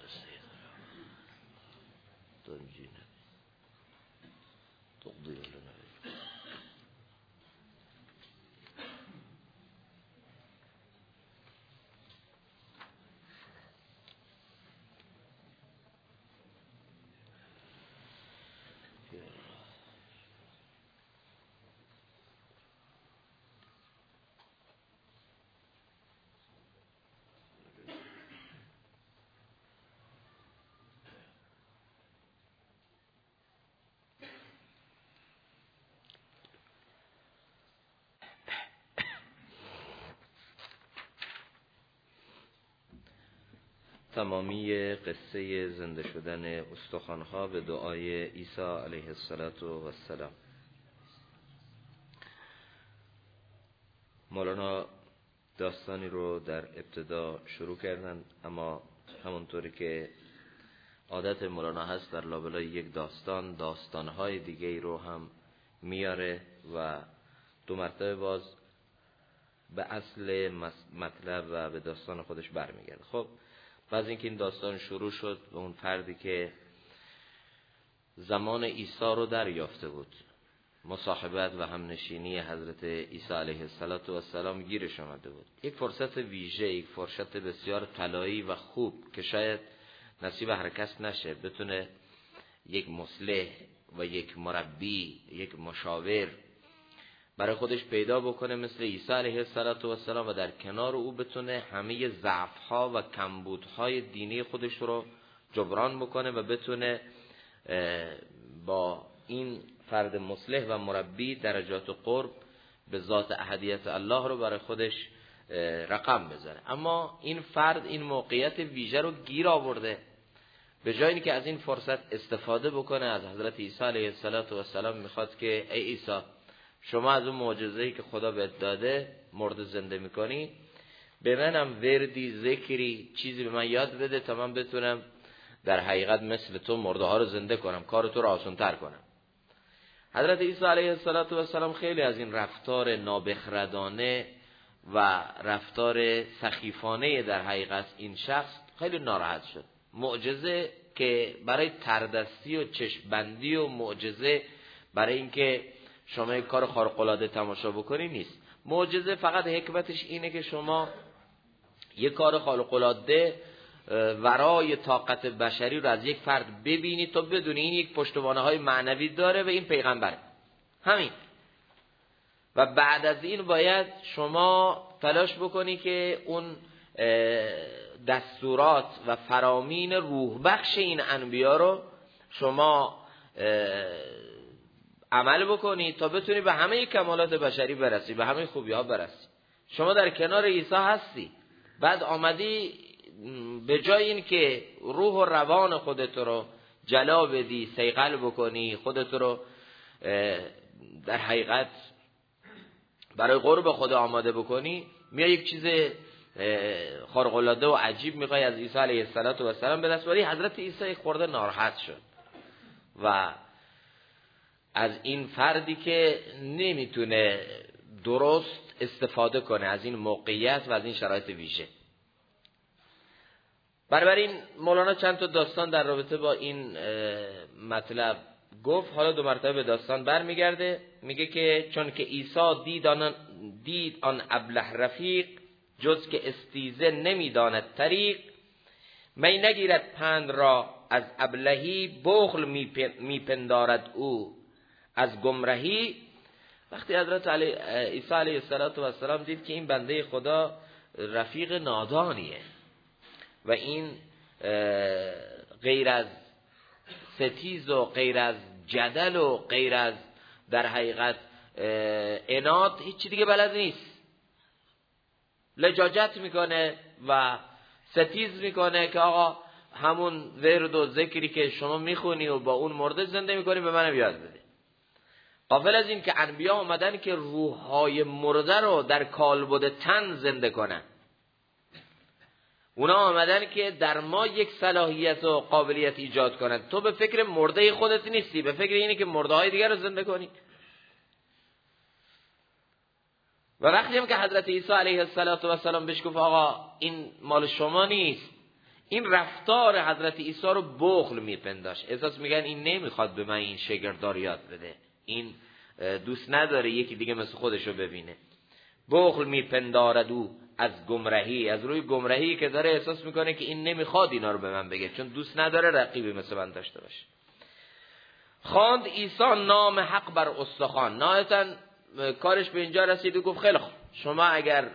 تنجينا تقضي لنا تمامی قصه زنده شدن استخوان‌ها به دعای عیسی علیه السلام. مولانا داستانی رو در ابتدا شروع کردن، اما همونطوری که عادت مولانا هست در لابلای یک داستان‌های دیگه رو هم میاره و دو مرتبه باز به اصل مطلب و به داستان خودش برمیگرده. خب بعد اینکه این داستان شروع شد و اون فردی که زمان عیسی رو دریافته بود، مصاحبت و همنشینی حضرت عیسی علیه السلام گیرش آمده بود، یک فرصت ویژه، یک فرصت بسیار طلایی و خوب که شاید نصیب هر کس نشه، بتونه یک مصلح و یک مربی، یک مشاور برای خودش پیدا بکنه مثل عیسی علیه السلام و در کنار او بتونه همه ضعف‌ها و کمبودهای دینی خودش رو جبران بکنه و بتونه با این فرد مصلح و مربی درجات قرب به ذات احدیت الله رو برای خودش رقم بزنه. اما این فرد این موقعیت ویژه رو گیر آورده، به جای اینکه از این فرصت استفاده بکنه از حضرت عیسی علیه السلام میخواد که ای عیسی، شما از اون معجزه‌ای که خدا بهت داده مرده زنده میکنی، به منم وردی، ذکری، چیزی به من یاد بده تا من بتونم در حقیقت مثل تو مرده ها رو زنده کنم، کار تو رو آسان‌تر کنم. حضرت عیسی علیه السلام خیلی از این رفتار نابخردانه و رفتار سخیفانه در حقیقت این شخص خیلی ناراحت شد. معجزه که برای تردستی و چشم‌بندی و معجزه برای اینکه شما یک کار خارق‌العاده تماشا بکنی نیست. معجزه فقط حکمتش اینه که شما یک کار خارق‌العاده ورای طاقت بشری رو از یک فرد ببینی تا بدونی این یک پشتوانه‌های معنوی داره و این پیغمبره. همین. و بعد از این باید شما تلاش بکنی که اون دستورات و فرامین روح بخش این انبیا رو شما عمل بکنی تا بتونی به همه کمالات بشری برسی، به همه خوبی ها برسی. شما در کنار عیسی هستی، بعد آمدی به جای این که روح و روان خودت رو جلا بدی، صیقل بکنی، خودت رو در حقیقت برای قرب خدا آماده بکنی، میای یک چیز خارق‌العاده و عجیب میخوای از عیسی علیه السلام به دست بیاری. حضرت عیسی خورده ناراحت شد و از این فردی که نمیتونه درست استفاده کنه از این موقعیت و از این شرایط ویژه. بنابراین مولانا چند تا داستان در رابطه با این مطلب گفت. حالا دو مرتبه به داستان برمیگرده، میگه که چون که عیسی دید آن ابله رفیق، جز که استیزه نمیداند طریق، می نگیرد پند را از ابلهی، بخل میپندارد او از گمرهی. وقتی حضرت عیسی علیه السلام دید که این بنده خدا رفیق نادانیه و این غیر از ستیز و غیر از جدل و غیر از در حقیقت عناد هیچ دیگه بلد نیست، لجاجت میکنه و ستیز میکنه که آقا همون ورد و ذکری که شما میخونی و با اون مرده زنده میکنی به من یاد بده. غافل از این که انبیا اومدن که روحهای مرده رو در کالبد تن زنده کنن. اونا آمدن که در ما یک صلاحیت و قابلیت ایجاد کنن. تو به فکر مرده خودت نیستی، به فکر اینی که مرده های دیگر رو زنده کنی. و وقتی هم که حضرت عیسی علیه السلام بهش گفت آقا این مال شما نیست، این رفتار حضرت عیسی رو بخل میپنداشت. احساس میگن این نمیخواد به من این شاگردار یاد بده، این دوست نداره یکی دیگه مثل خودشو ببینه. بخل میپندارد او از گمراهی، از روی گمراهی که داره احساس میکنه که این نمیخواد اینا رو به من بگه، چون دوست نداره رقیبی مثل من داشته باشه. خواند عیسی نام حق بر استخوان. نهایتاً کارش به اینجا رسید و گفت خیلی خوب، شما اگر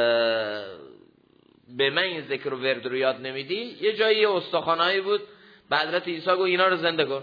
به من این ذکر و ورد رو یاد نمیدی، یه جایی استخوانایی بود به حضرت عیسی گفت اینا رو زنده کن.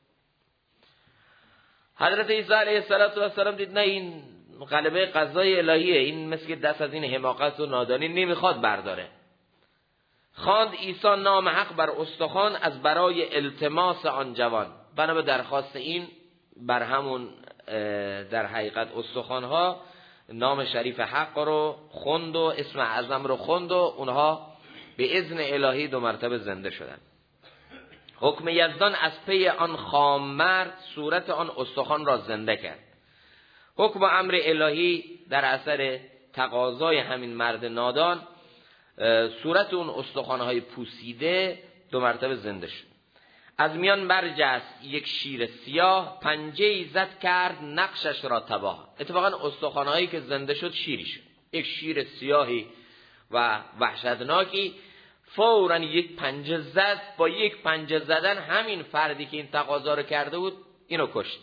حضرت عیسی علیه السلام دید نه، این غلبه قضای الهیه، این مثل دست از این حماقت و نادانی نمیخواد برداره. خواند عیسی نام حق بر استخوان از برای التماس آن جوان. بنا به درخواست این بر همون در حقیقت استخوانها نام شریف حق رو خوند و اسم اعظم رو خوند و اونها به اذن الهی 2 مرتبه زنده شدن. حکم یزدان از پی آن خام مرد صورت آن استخوان را زنده کرد. حکم امر الهی در اثر تقاضای همین مرد نادان صورت اون استخوان‌های پوسیده 2 مرتبه زنده شد. از میان برجست یک شیر سیاه، پنجه‌ای زد کرد نقشش را تباه. اتفاقا استخوان‌هایی که زنده شد شیری شد، یک شیر سیاهی و وحشتناکی فوراً یک پنجه زد. با یک پنجه زدن همین فردی که این تقاضا رو کرده بود اینو کشت.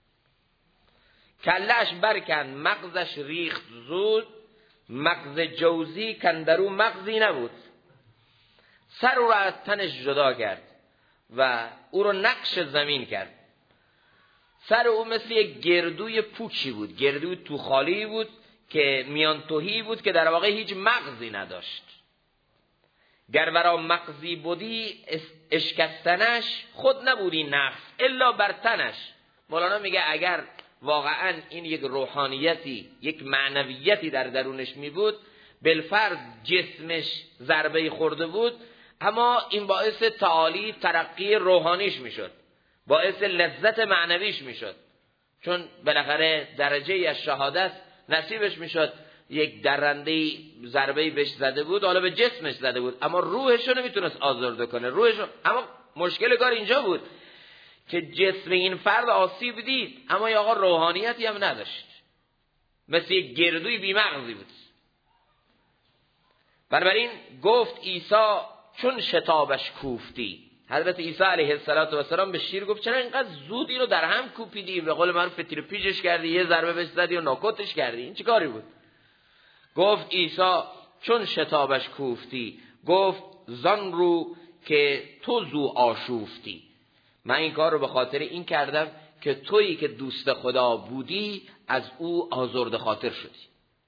کله‌اش برکند مغزش ریخت زود، مغز جوزی کندرو مغزی نبود. سر او را از تنش جدا کرد و او رو نقش زمین کرد. سر او مثل یک گردوی پوچی بود، گردوی توخالی بود که میان توهی بود که در واقع هیچ مغزی نداشت. گر برا مغزی بودی اشکستنش، خود نبودی نفس الا بر تنش. مولانا میگه اگر واقعا این یک روحانیتی، یک معنویتی در درونش می بود، بالفرض جسمش ضربه خورده بود، اما این باعث تعالی ترقی روحانیش می شد، باعث لذت معنویش می شد، چون بالاخره درجه از شهادت نصیبش می شد. یک درنده ضربه بهش زده بود، حالا به جسمش زده بود، اما روحش رو نمیتونست آزرده کنه. اما مشکل کار اینجا بود که جسم این فرد آسیب دید، اما یا آقا روحانیتی هم نداشت، مثل یک گردوی بیمغزی بود. بنابراین گفت عیسی چون شتابش کوفتی. حضرت عیسی علیه السلام به شیر گفت چرا اینقدر زود اینو در هم کوپیدی، به قول معروف فتیر پیچش کردی، یه ضربه بهش زدی و ناکوتش کردی، این چه کاری بود؟ گفت عیسی چون شتابش کوفتی، گفت زان رو که تو زو آشوفتی. من این کار رو به خاطر این کردم که تویی که دوست خدا بودی از او آزرده خاطر شدی.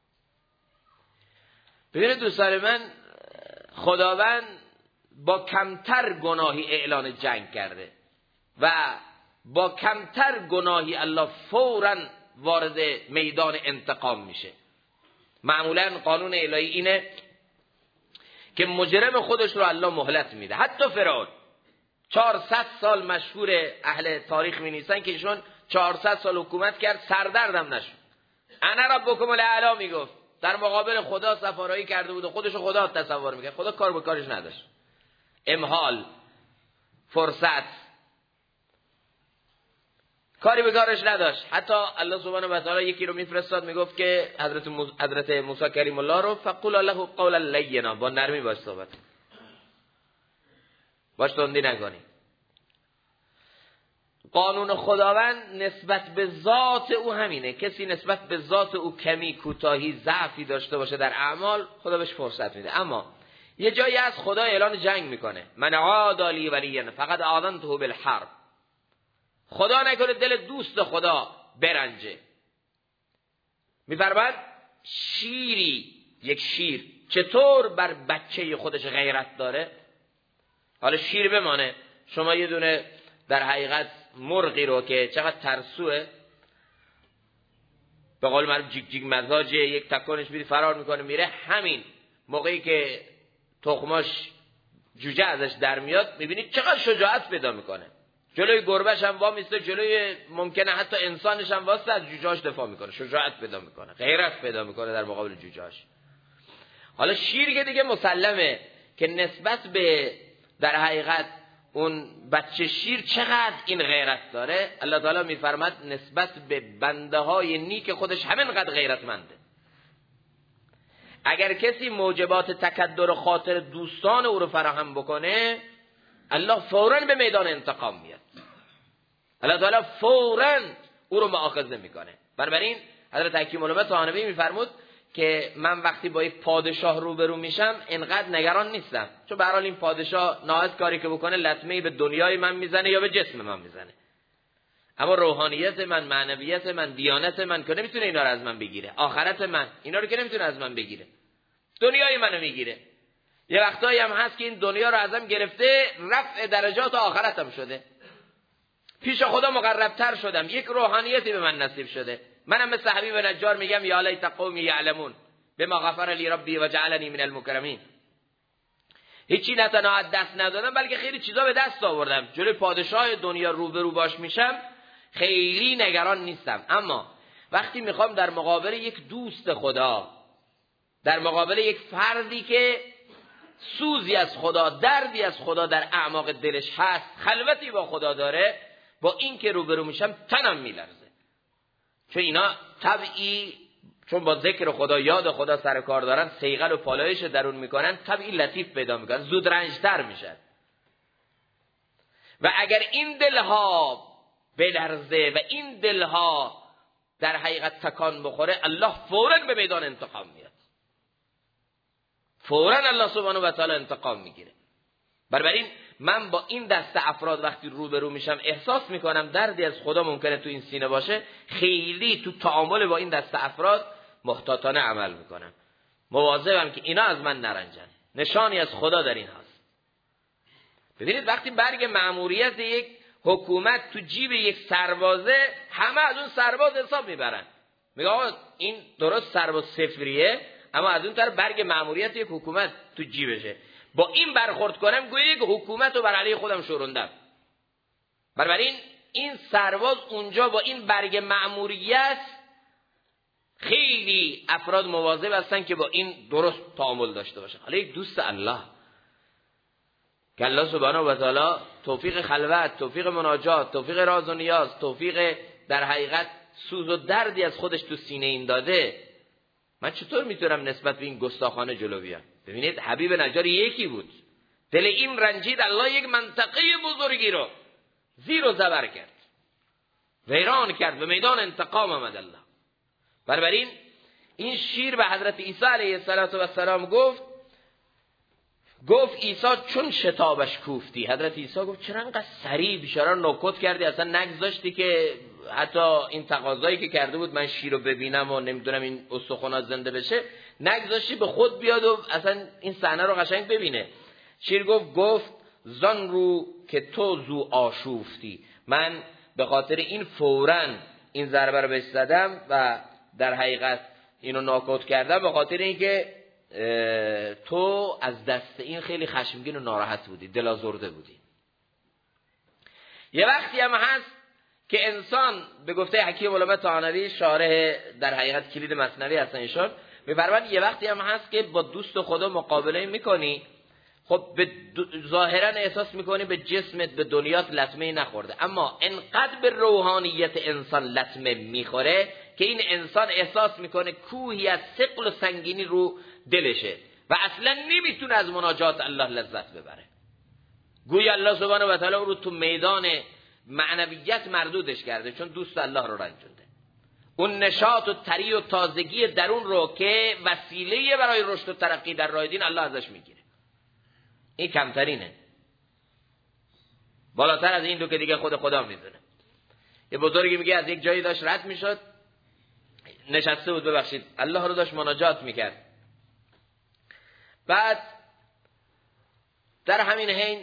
ببینید دوستان من، خداوند با کمتر گناهی اعلان جنگ کرده و با کمتر گناهی الله فوراً وارد میدان انتقام میشه. معمولاً قانون الهی اینه که مجرم خودش رو الله مهلت میده. حتی فرعون 400 سال مشهور اهل تاریخ می نیستن که ایشون 400 سال حکومت کرد، سردردم نشد. انا ربکم الاعلی میگفت، در مقابل خدا سفارایی کرده بود و خودش خدا تصور میکرد. خدا کار به کارش نداشت. امهال، فرصت، کاری به کارش نداشت. حتی الله سبحانه و تعالی یکی رو میفرستاد میگفت که حضرت موسی کریم الله رو فقل له قولا لینا، با نرمی باش صحبت باش، تندی نکنی. قانون خداوند نسبت به ذات او همینه. کسی نسبت به ذات او کمی، کوتاهی، ضعفی داشته باشه در اعمال، خدا بهش فرصت میده. اما یه جایی از خدا اعلان جنگ میکنه، من عاد لی ولیا فقد آذنته بالحرب. خدا نکنه دل دوست خدا برنجه. میفرماد یک شیر چطور بر بچه خودش غیرت داره؟ حالا شیر بمانه، شما یه دونه در حقیقت مرغی رو که چقدر ترسوه، به قول معروف جیگ جیگ مزاجه، یک تکونش میدی فرار میکنه میره، همین موقعی که تخماش جوجه ازش در میاد میبینید چقدر شجاعت پیدا میکنه. جلوی گربه‌ش هم وامیسته، جلوی ممکنه حتی انسانش هم واسه از جوجه‌اش دفاع میکنه، شجاعت پیدا میکنه، غیرت پیدا میکنه در مقابل جوجه‌اش. حالا شیر که دیگه مسلمه که نسبت به در حقیقت اون بچه شیر چقدر این غیرت داره، الله تعالی میفرماد نسبت به بنده های نیک خودش همینقدر غیرتمنده. اگر کسی موجبات تکدر خاطر دوستان او رو فراهم بکنه، الله فوراً به میدان انتقام میاد. الله تعالی فوراً او رو مؤاخذه میکنه. بنابراین حضرت حکیم علامه طحاوی میفرمود که من وقتی با یک پادشاه روبرو میشم انقدر نگران نیستم، چون به هر حال این پادشاه ناهید کاری که بکنه لطمه‌ای به دنیای من میزنه یا به جسم من میزنه، اما روحانیت من، معنویت من، دیانت من که نمیتونه اینا رو از من بگیره، آخرت من اینا رو که نمیتونه از من بگیره، دنیای منو میگیره. یه وقتایی هم هست که این دنیا رو ازم گرفته، رفع درجات آخرتم شده، پیش خدا مقربتر شدم، یک روحانیتی به من نصیب شده. منم مثل حبیب نجار میگم یا لیت قومی یعلمون بما غفر لی ربی و جعلنی من المکرمین. هیچی نه تنها از دست ندادم بلکه خیلی چیزا به دست آوردم. جلوی پادشاه دنیا روبرو باش میشم خیلی نگران نیستم، اما وقتی میخوام در مقابل یک دوست خدا، در مقابل یک فردی که سوزی از خدا، دردی از خدا در اعماق دلش هست، خلوتی با خدا داره، با این که روبرو میشم تنم میلرزه. چون اینا طبعی، چون با ذکر خدا، یاد خدا سر کار دارن، صیقل و پالایش درون میکنن، طبعی لطیف پیدا میکنن، زود رنجتر میشن. و اگر این دلها بلرزه و این دلها در حقیقت تکان بخوره، الله فوراً به میدان انتقام میاد، فوراً الله سبحانه و تعالی انتقام میگیره. بنابراین من با این دسته افراد وقتی روبرو میشم احساس میکنم دردی از خدا ممکنه تو این سینه باشه، خیلی تو تعامل با این دسته افراد محتاطانه عمل میکنم، مواظبم که اینا از من نرنجن. نشانی از خدا در این هست. ببینید وقتی برگ مأموریت یک حکومت تو جیب یک سربازه، همه از اون سرباز حساب میبرن، میگه آقا این درست سرباز صفریه، اما از اون طرف برگ مأموریت یک حکومت تو جیبشه، با این برخورد کنم گویا یک حکومت رو بر علیه خودم شوروندم. بنابراین این سرباز اونجا با این برگ مأموریت، خیلی افراد مواظب هستن که با این درست تعامل داشته باشن. حالا یک دوست الله که الله سبحانه و تعالی توفیق خلوت، توفیق مناجات، توفیق راز و نیاز، توفیق در حقیقت سوز و دردی از خودش تو سینه این داده، من چطور میتونم نسبت به این گستاخانه جلو بیام؟ ببینید حبیب نجار یکی بود، دل این رنجید، الله یک منطقه بزرگی رو زیر و زبر کرد، ویران کرد، به میدان انتقام آمد الله. بنابراین این شیر به حضرت عیسی علیه السلام گفت عیسی چون شتابش کوفتی. حضرت عیسی گفت چرا انقدر سریع بیچاره نوکت کردی، اصلا نگذاشتی که حتی این تقاضایی که کرده بود من شیر رو ببینم و نمیدونم این استخوانات زنده بشه، نگذاشتی به خود بیاد و اصلا این صحنه رو قشنگ ببینه. شیر گفت زان رو که تو زو آشوفتی، من به خاطر این فوراً این ضربه رو بهش زدم و در حقیقت اینو ناکوت کردم، به خاطر اینکه تو از دست این خیلی خشمگین و ناراحت بودی، دلازرده بودی. یه وقتی هم هست که انسان به گفته حکیم علامه طحاوی شارح در حقیقت کلید مثنوی هستن ایشون، می‌فرمایند یه وقتی هم هست که با دوست خدا مقابله میکنی، خب ظاهرا احساس میکنی به جسمت، به دنیات لطمه نخورده، اما انقدر به روحانیت انسان لطمه میخوره که این انسان احساس میکنه کوهی از ثقل و سنگینی رو دلشه و اصلا نمیتونه از مناجات الله لذت ببره. گویا الله سبحانه و تعالی رو تو میدان معنویت مردودش کرده، چون دوست الله رو رنجونده. اون نشاط و طری و تازگی درون رو که وسیله برای رشد و ترقی در راه دین الله ازش میگیره. این کمترینه، بالاتر از این دو که دیگه خود خدا میدونه. یه بزرگی میگه از یک جایی داشت رد میشد، نشسته بود، ببخشید، الله رو داشت مناجات میکرد. بعد در همین حین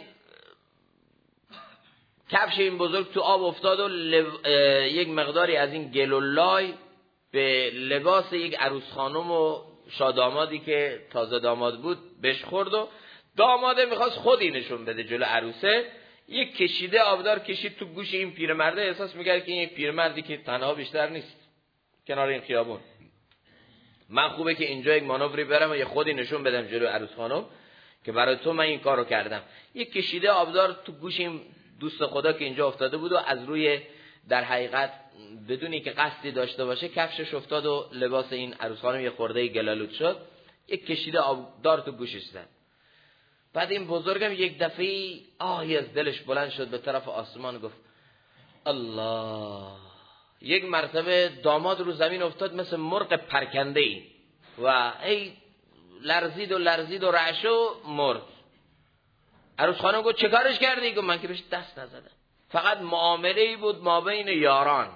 کفش این بزرگ تو آب افتاد و یک مقداری از این گل و لای به لباس یک عروس خانم و شادامادی که تازه داماد بود بهش خورد و داماده میخواست خودی نشون بده جلو عروسه، یک کشیده آبدار کشید تو گوش این پیرمرده. احساس میکرد که این یک پیرمردی که تنها بیشتر نیست کنار این خیابون، من خوبه که اینجا یک مانوری برم و یه خودی نشون بدم جلو عروس خانم که برای تو من این کارو کردم. یک کشیده آبدار تو گوش این دوست خدا که اینجا افتاده بود و از روی در حقیقت بدونی که قصدی داشته باشه کفشش افتاد و لباس این عروس خانم یه خورده گلالود شد. یک کشیده آبدار تو گوشش زد. بعد این بزرگم یک دفعه آهی از دلش بلند شد به طرف آسمان، گفت الله. یک مرتبه داماد رو زمین افتاد مثل مرغ پرکنده ای و ای لرزید و لرزید و رعشه و مرد. عروس خانم گفت چه کارش کردی؟ گفت من که بهش دست نزدم، فقط معامله ای بود ما بین یاران.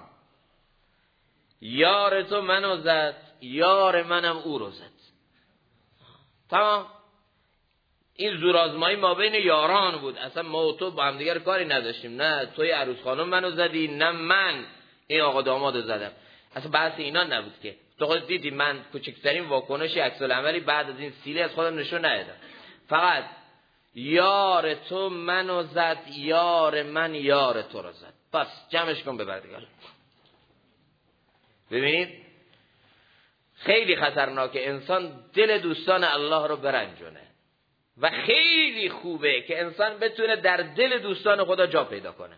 یار تو منو زد، یار منم او رو زد. تمام. این زورآزمایی ما بین یاران بود، اصلا ما و تو با هم دیگر کاری نداشتیم. نه توی عروس خانم منو زدی، نه من این آقا دامادو زدم. اصلا بحث اینا نبود که. تو خود دیدی من کوچکترین واکنشی عکس العملی بعد از این سیلی از خودم نشون ندادم. فقط یار تو منو زد، یار من یار تو رو زد. بس جمعش کن ببر دیگه. ببینید خیلی خطرناکه انسان دل دوستان الله رو برنجونه و خیلی خوبه که انسان بتونه در دل دوستان خدا جا پیدا کنه.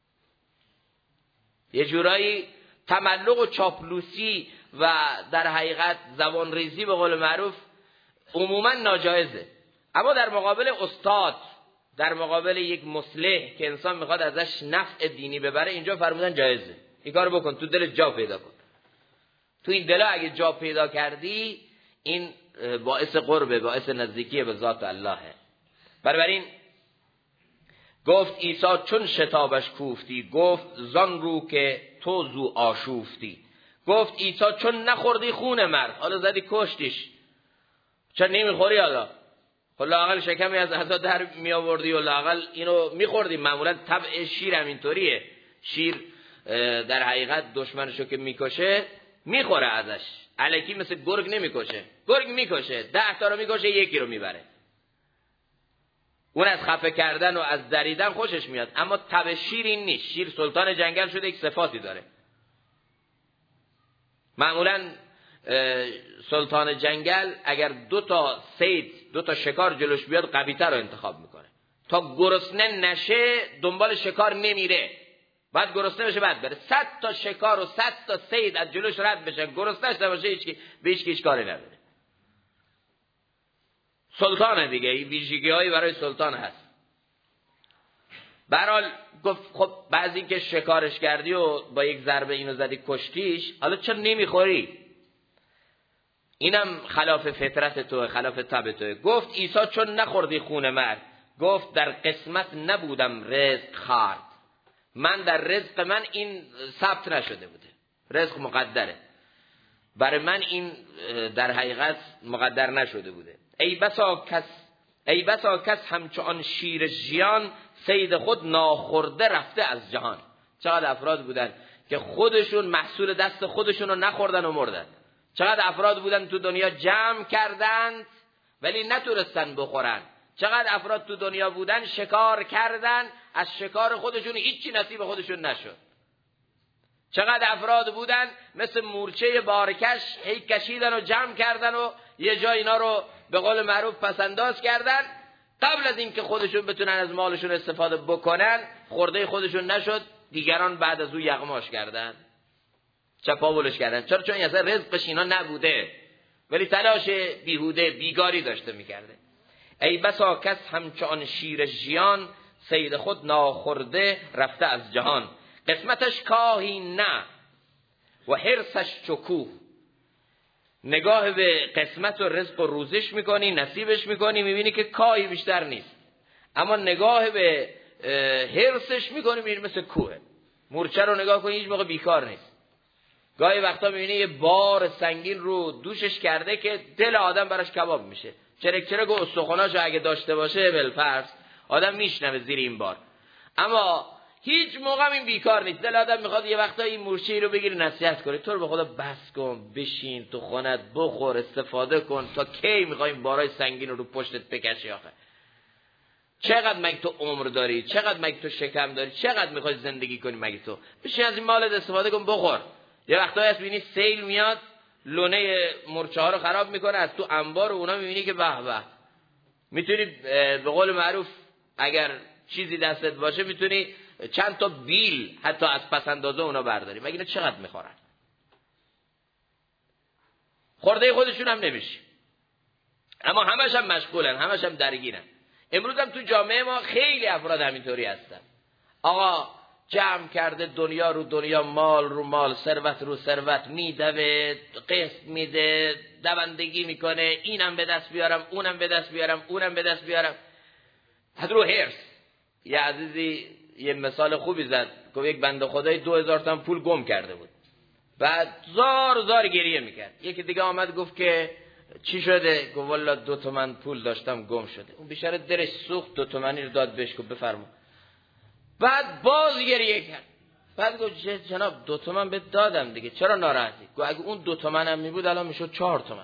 یه جورایی تملق و چاپلوسی و در حقیقت زبان ریزی به قول معروف عموما ناجایزه، اما در مقابل استاد، در مقابل یک مصلح که انسان میخواد ازش نفع دینی ببره، اینجا فرمودن جایزه. این کارو بکن، تو دل جا پیدا کن. تو این دل اگه جا پیدا کردی این باعث قربه، باعث نزدیکی به ذات اللهه. بنابراین گفت عیسی چون شتابش کوفتی، گفت زان رو که تو زو آشوفتی. گفت عیسی چون نخوردی خون مرد، حالا زدی کشتیش، چرا نمیخوری؟ حالا لااقل شکمی از عزا در می آوردی و لااقل اینو میخوردی. معمولا طبع شیر هم اینطوریه، شیر در حقیقت دشمنشو که میکشه میخوره ازش، الکی مثل گرگ نمیکشه. گرگ میکشه 10 تا رو میکشه، یکی رو میبره. اون از خفه کردن و از دریدن خوشش میاد، اما طبع شیر این نیست. شیر سلطان جنگل شده، یک صفاتی داره. معمولا سلطان جنگل اگر 2 تا صید، 2 تا شکار جلوش بیاد، قوی‌تر رو انتخاب میکنه تا گرسنه نشه، دنبال شکار نمیره. بعد گرسنه بشه بعد بره. 100 تا شکار و 100 تا صید از جلوش رد بشه، گرسنه شده باشه، به هیچ کاری نداره. سلطانه دیگه، این ویژگی‌هایی برای سلطان هست. به هر حال گفت خب بعضی که شکارش کردی و با یک ضربه اینو زدی کشتیش، حالا چرا نمیخوری؟ اینم خلاف فطرت توه، خلاف طبع توه. گفت عیسی چون نخوردی خون مرد، گفت در قسمت نبودم رزق خورد. من در رزق من این ثبت نشده بوده، رزق مقدره برای من، این در حقیقت مقدر نشده بوده. ای بسا کس همچون شیر ژیان، صید خود ناخورده رفته از جهان. چقدر افراد بودن که خودشون محصول دست خودشون رو نخوردن و مردن. چقدر افراد بودن تو دنیا جمع کردند ولی نتونستن بخورن. چقدر افراد تو دنیا بودن شکار کردن، از شکار خودشون هیچی نصیب خودشون نشد. چقدر افراد بودن مثل مورچه بارکش هی کشیدن و جمع کردن و یه جا اینا رو به قول معروف پسنداز کردن، قبل از اینکه خودشون بتونن از مالشون استفاده بکنن خورده خودشون نشد، دیگران بعد از او یغماش کردن، چپاولش کردن. چرا؟ چون اصلا رزقش اینا نبوده ولی تلاش بیهوده بیگاری داشته میکرده. ای بسا کس همچون شیر ژیان، صید خود ناخورده رفته از جهان. قسمتش کاهی نه و حرصش چکوه. نگاه به قسمت و رزق و روزش میکنی، نصیبش میکنی، میبینی که کاهی بیشتر نیست، اما نگاه به حرصش میکنی، میبینی مثل کوه. مورچه رو نگاه کنی هیچ موقع بیکار نیست. گاهی وقتا میبینی یه بار سنگین رو دوشش کرده که دل آدم براش کباب میشه. چرک و استخوناشو اگه داشته باشه بالفرض آدم میشنوه زیر این بار، اما هیچ موقع این بیکار نیست. دل آدم میخواد یه وقتا این مورچه رو بگیری نصیحت کنی، تو رو به خدا بس کن، بشین تو خونت بخور، استفاده کن. تا کی میخوای این بارای سنگین رو پشتت بکشی آخه؟ چقدر مگه تو عمر داری؟ چقدر مگه تو شکم داری؟ چقدر میخوای زندگی کنی مگه تو؟ بشین از این مالت استفاده کن، بخور. یه وقتایی هست میبینی سیل میاد لونه مورچه ها رو خراب میکنه، از تو انبار اونا میبینی که به به میتونی به قول معروف اگر چیزی دستت باشه میتونی چند تا بیل حتی از پس اندازه اونا برداری. مگه اینا چقدر میخورن؟ خورده خودشون هم نمیشه، اما همش هم مشغولن، همش هم درگیرن. امروز هم تو جامعه ما خیلی افراد همینطوری هستن. آقا جمع کرده دنیا رو دنیا، مال رو مال، ثروت رو ثروت، میدوه، قسط میده، دوندگی میکنه، اینم به دست بیارم، اونم به دست بیارم، اونم به دست بیارم. حد رو هرس. یه عزیزی یه مثال خوبی زد، گفت یک بنده خدای 2000 تومان پول گم کرده بود، بعد زار گریه میکرد. یکی دیگه آمد گفت که چی شده؟ گفت والا 2 تومن پول داشتم گم شده. اون بیچاره دلش سوخت، 2 تومنی رو داد بهش، گفت بفرما. بعد باز گریه کرد. بعد گفت جناب 2 تومن بهت دادم دیگه، چرا ناراحتی؟ گفت اگه اون 2 تومن هم میبود الان میشد 4 تومن.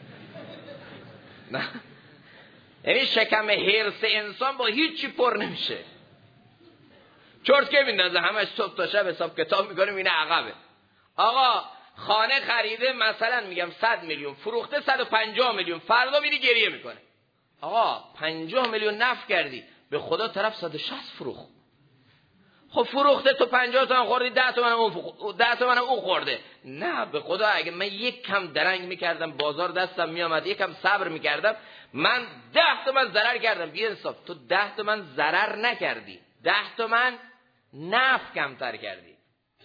نه، یعنی شکم حرص انسان با هیچی پر نمیشه. چرت که میندازه، همش صبح تا شب حساب کتاب میکنیم اینه عقبه. آقا خانه خریده مثلا میگم 100 میلیون، فروخته 150 میلیون، فردا میری گریه میکنه. آقا 50 میلیون نفع کردی، به خدا طرف 160 فروخت. خب فروخته تو 50 تومن خوردی، 10 تومن اون 10 تومن اون خورده. نه به خدا اگه من یک کم درنگ میکردم، بازار دستم میامد، یک کم صبر میکردم، من 10 تومن ضرر کردم. بی انصاف، تو 10 تومن ضرر نکردی، 10 تومن نفع کمتر کردی.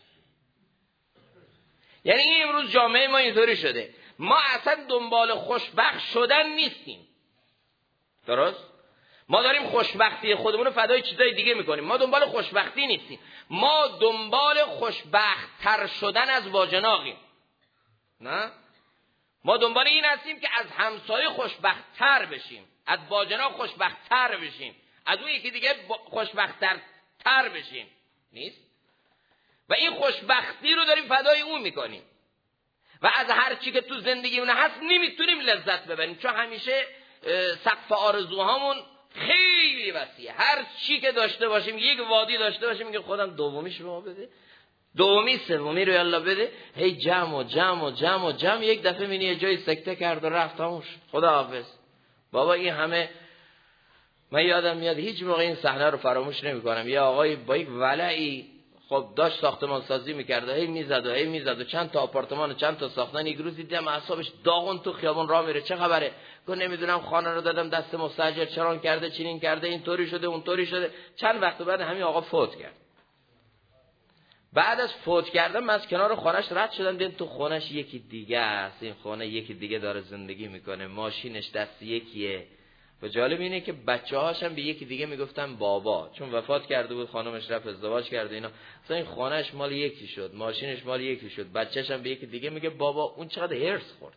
یعنی این امروز جامعه ما اینطوری شده. ما اصلا دنبال خوشبخت شدن نیستیم. درست؟ ما داریم خوشبختی خودمون رو فدای چیزای دیگه میکنیم. ما دنبال خوشبختی نیستیم، ما دنبال خوشبخت‌تر شدن از واجناقیم. نه؟ ما دنبال این هستیم که از همسایه خوشبخت‌تر بشیم، از واجناق خوشبخت‌تر بشیم، از اون یکی دیگه خوشبخت‌تر بشیم. نیست؟ و این خوشبختی رو داریم فدای اون میکنیم و از هر چی که تو زندگیمون هست نمیتونیم لذت ببریم، چون همیشه سقف آرزوهامون خیلی وسیعه. هر چی که داشته باشیم، یک وادی داشته باشیم، میگه خودم دومیش به ما بده، دومی سومی رو یالا بده، هی جمع یک دفعه میبینی یه جای سکته کرد و رفت، تموم شد، خداحافظ. بابا این همه، من یادم میاد هیچ موقع این صحنه رو فراموش نمیکنم. یه آقای با یک ولعی خب داشت ساختمان سازی میکرد، هی میزد و چند تا آپارتمان و چند تا ساختمان. یک روز دیدم اعصابش داغون تو خیابون راه میره، چه خبره؟ گفت نمیدونم خانه رو دادم دست مستاجر، چران کرده، چنین کرده، اینطوری شده اونطوری شده. چند وقت بعد همین آقا فوت کرد. بعد از فوت کردن من از کنار خونش رد شدم، دیدم تو خونش یکی دیگه است، این خونه یکی دیگه داره زندگی میکنه، ماشینش دست یکیه. و جالب اینه که بچه‌هاش هم به یکی دیگه میگفتن بابا، چون وفات کرده بود، خانمش رفت ازدواج کرده اینا. مثلا این خونه‌اش مال یکی شد، ماشینش مال یکی شد، بچه‌ش هم به یکی دیگه میگه بابا. اون چقدر هرس خورد.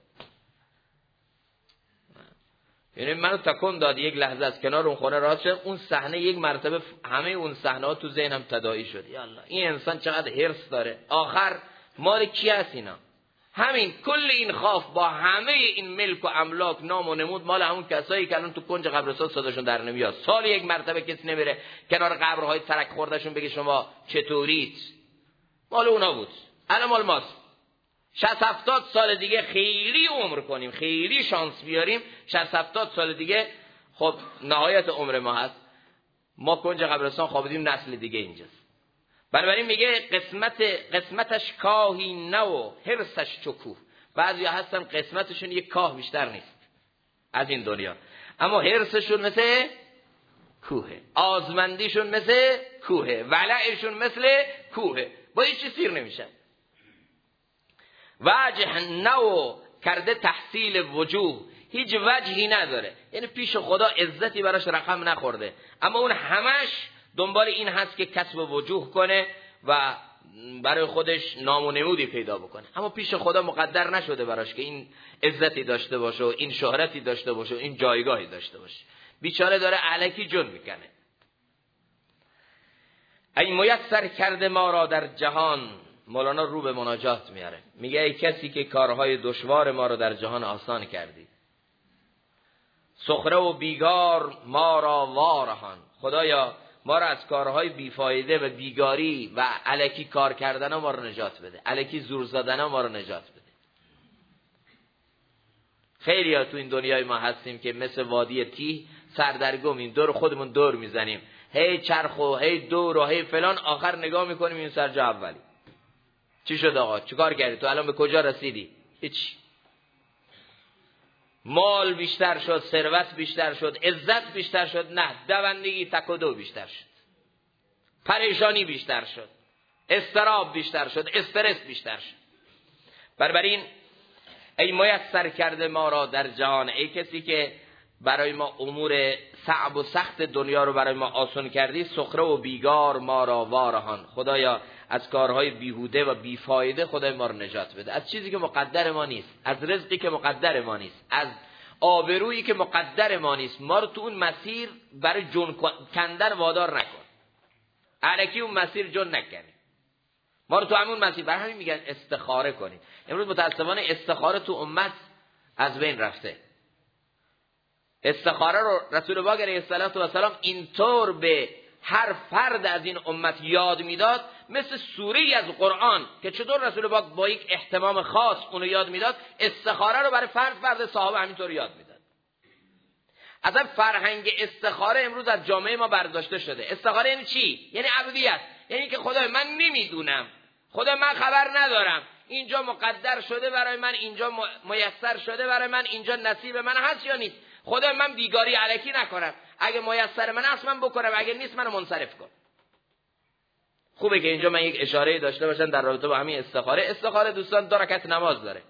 یعنی منو تکون داد، یک لحظه از کنار اون خونه راه شد، اون صحنه یک مرتبه همه اون صحنه‌ها تو ذهنم تداعی شد. یا الله، این انسان چقدر هرس داره. آخر مال کی هست اینا؟ همین کل این خاف با همه این ملک و املاک، نام و نمود، مال همون کسایی که الان تو کنج قبرستان صداشون در نمیاد. سال یک مرتبه کسی نمیره کنار قبرهای ترک خوردهشون بگه شما چطورید. مال اونا بود، الان مال ماست. 60-70 سال دیگه خیلی عمر کنیم، خیلی شانس بیاریم، 60-70 سال دیگه خب نهایت عمر ما هست، ما کنج قبرستان خوابیدیم، نسل دیگه اینجاست. بنابراین میگه قسمتش کاهی نه و حرصش چکوه. بعضی هستن قسمتشون یک کاه بیشتر نیست از این دنیا، اما حرصشون مثل کوه، آزمندیشون مثل کوه، ولعشون مثل کوه، با هیچ چیز سیر نمیشن. وجه نو کرده تحصیل وجوه، هیچ وجهی نداره، یعنی پیش خدا عزتی براش رقم نخورده، اما اون همش دنبال این هست که کسب وجوه کنه و برای خودش نام و نمودی پیدا بکنه، اما پیش خدا مقدر نشده براش که این عزتی داشته باشه و این شهرتی داشته باشه و این جایگاهی داشته باشه. بیچاره داره الکی جن میکنه. ای میسر کرده ما را در جهان، مولانا رو به مناجات میاره، میگه ای کسی که کارهای دشوار ما را در جهان آسان کردی، سخره و بیگار ما را وارهان، خدایا ما را از کارهای بیفایده و بیگاری و الکی کار کردن ما را نجات بده، الکی زور زدن ما را نجات بده. خیلی ها تو این دنیای ما هستیم که مثل وادی تیه سردرگمیم، دور خودمون دور میزنیم، هی چرخ و هی دور و هی فلان، آخر نگاه میکنیم این سر جا اولی. چی شد آقا؟ چیکار کردی؟ تو الان به کجا رسیدی؟ هیچ. مال بیشتر شد، ثروت بیشتر شد، عزت بیشتر شد؟ نه، دوندگی تک و دو بیشتر شد، پریشانی بیشتر شد، اضطراب بیشتر شد، استرس بیشتر شد. بنابراین ای میسر کرده ما را در جهان، ای کسی که برای ما امور صعب و سخت دنیا رو برای ما آسان کردی، سخره و بیگار ما را وارهان. خدایا از کارهای بیهوده و بیفایده خدای ما رو نجات بده، از چیزی که مقدر ما نیست، از رزقی که مقدر ما نیست، از آبرویی که مقدر ما نیست. ما رو تو اون مسیر برای جون کندن وادار نکن، الکی اون مسیر جون نکنی ما رو تو همون مسیر. برای همین میگن استخاره کنید. امروز متاسفانه استخاره تو امت از بین رفته. استخاره رو رسول الله علیه السلام اینطور به هر فرد از این امت یاد میداد، مثل سوره از قرآن که چطور رسول الله با یک اهتمام خاص اونو یاد میداد، استخاره رو برای فرد صحابه همینطور یاد میداد. اصلا فرهنگ استخاره امروز از جامعه ما برداشته شده. استخاره یعنی چی؟ یعنی عبودیت، یعنی که خدای من نمیدونم، خدای من خبر ندارم، اینجا مقدر شده برای من، اینجا میسر شده برای من، اینجا نصیب من هست یا نیست. خدای من بیگاری الکی نکنم، اگه میسر من هست من بکنم، اگه نیست منو منصرف کن. خوبه که اینجا من یک اشاره داشته باشم در رابطه با همین استخاره. استخاره دوستان 2 رکعت نماز داره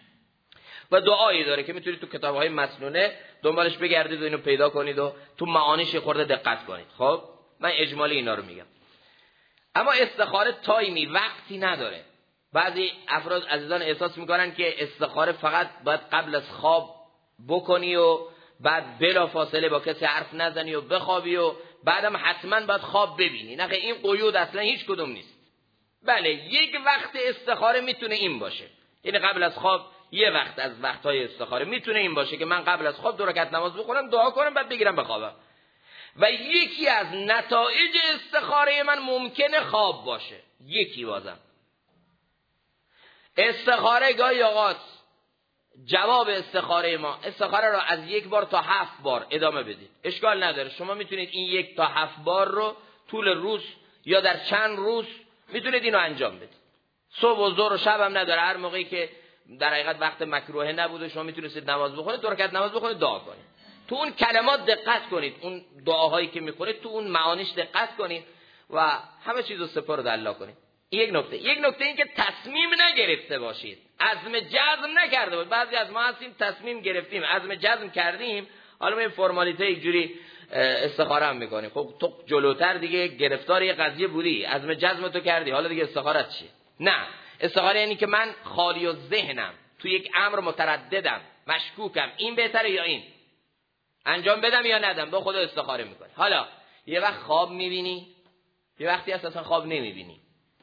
و دعایی داره که میتونید تو کتاب‌های مسنونه دنبالش بگردید و اینو پیدا کنید و تو معانیش خورده دقت کنید. خب من اجمالی اینا رو میگم. اما استخاره تایمی، وقتی نداره. بعضی افراد عزیزان احساس میکنن که استخاره فقط باید قبل از خواب بکنی و بعد بلا فاصله با کسی حرف نزنی و بخوابی و بعدم حتما باید خواب ببینی. نه، این قیود اصلا هیچ کدوم نیست. بله، یک وقت استخاره میتونه این باشه، یعنی قبل از خواب یه وقت از وقتهای استخاره میتونه این باشه که من قبل از خواب 2 رکعت نماز بخونم، دعا کنم، بعد بگیرم بخوابم. و یکی از نتایج استخاره من ممکنه خواب باشه. یکی بازم استخاره گاهی اوقات جواب استخاره ما، استخاره رو از 1 بار تا 7 بار ادامه بدید، اشکال نداره. شما میتونید این 1 تا 7 بار رو طول روز یا در چند روز میتونید اینو انجام بدید. صبح و ظهر و شب هم نداره، هر موقعی که در حقیقت وقت مکروه نبوده شما میتونید نماز بخونید، 2 رکعت نماز بخونید، دعا کنید. تو اون کلمات دقت کنید، اون دعاهایی که میخونید تو اون معانیش دقت کنید و همه چیزو سپرد الله کنید. یک نکته این که تصمیم نگرفته باشید، عزم جزم نکرده باشید. بعضی از ما هستیم تصمیم گرفتیم، عزم جزم کردیم، حالا ما این فرمالیته اینجوری استخاره هم میکنیم. خب تو جلوتر دیگه گرفتار یه قضیه بودی، عزم جزم تو کردی، حالا دیگه استخارت چیه؟ نه، استخاره یعنی که من خالی الذهنم، تو یک امر مترددم، مشکوکم، این بهتره یا این، انجام بدم یا ندم، با خدا استخاره میکنی. حالا یه وقت خواب میبینی، یه وقتی اصلا خواب نمیبینی.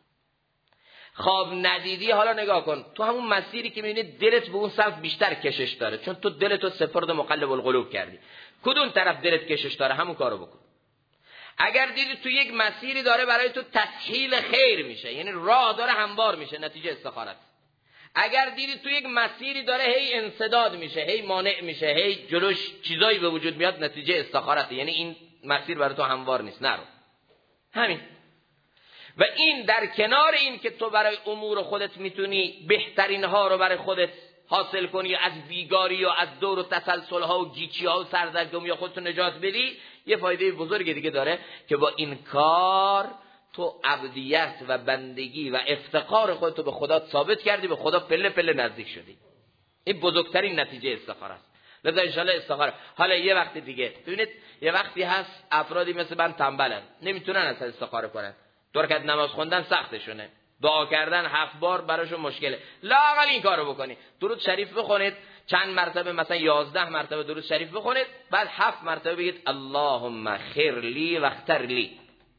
خواب ندیدی، حالا نگاه کن تو همون مسیری که میبینی دلت به اون سمت بیشتر کشش داره، چون تو دلتو سپرد مقلب القلوب کردی. کدوم طرف دلت کشش داره همون کارو بکن. اگر دیدی تو یک مسیری داره برای تو تسهیل خیر میشه، یعنی راه داره هموار میشه، نتیجه استخارت. اگر دیدی تو یک مسیری داره هی انسداد میشه، هی مانع میشه، هی جلوش چیزایی به وجود میاد، نتیجه استخارت، یعنی این مسیر برای تو هموار نیست، نرو. همین. و این در کنار این که تو برای امور خودت میتونی بهترین ها رو برای خودت حاصل کنی، از بیگاری و از دور و تسلسل ها و گیچی ها و سردرگمی ها خودتو نجات بدی، یه فایده بزرگ دیگه داره که با این کار تو عبدیت و بندگی و افتقار خودتو به خدا ثابت کردی، به خدا پله پله نزدیک شدی. این بزرگترین نتیجه استخاره است. لذا انشاءالله استخاره. حالا یه وقت دیگه ببینید، یه وقتی هست افرادی مثل من تنبلن، نمیتونن اصلا استخاره کنن، 2 رکعت نماز خوندن سختشونه، دعا کردن 7 بار براشون مشکله. لااقل این کارو بکنید، درود شریف بخونید چند مرتبه، مثلا 11 مرتبه درود شریف بخونید، بعد 7 مرتبه بگید اللهم خیر لی و اختر لی،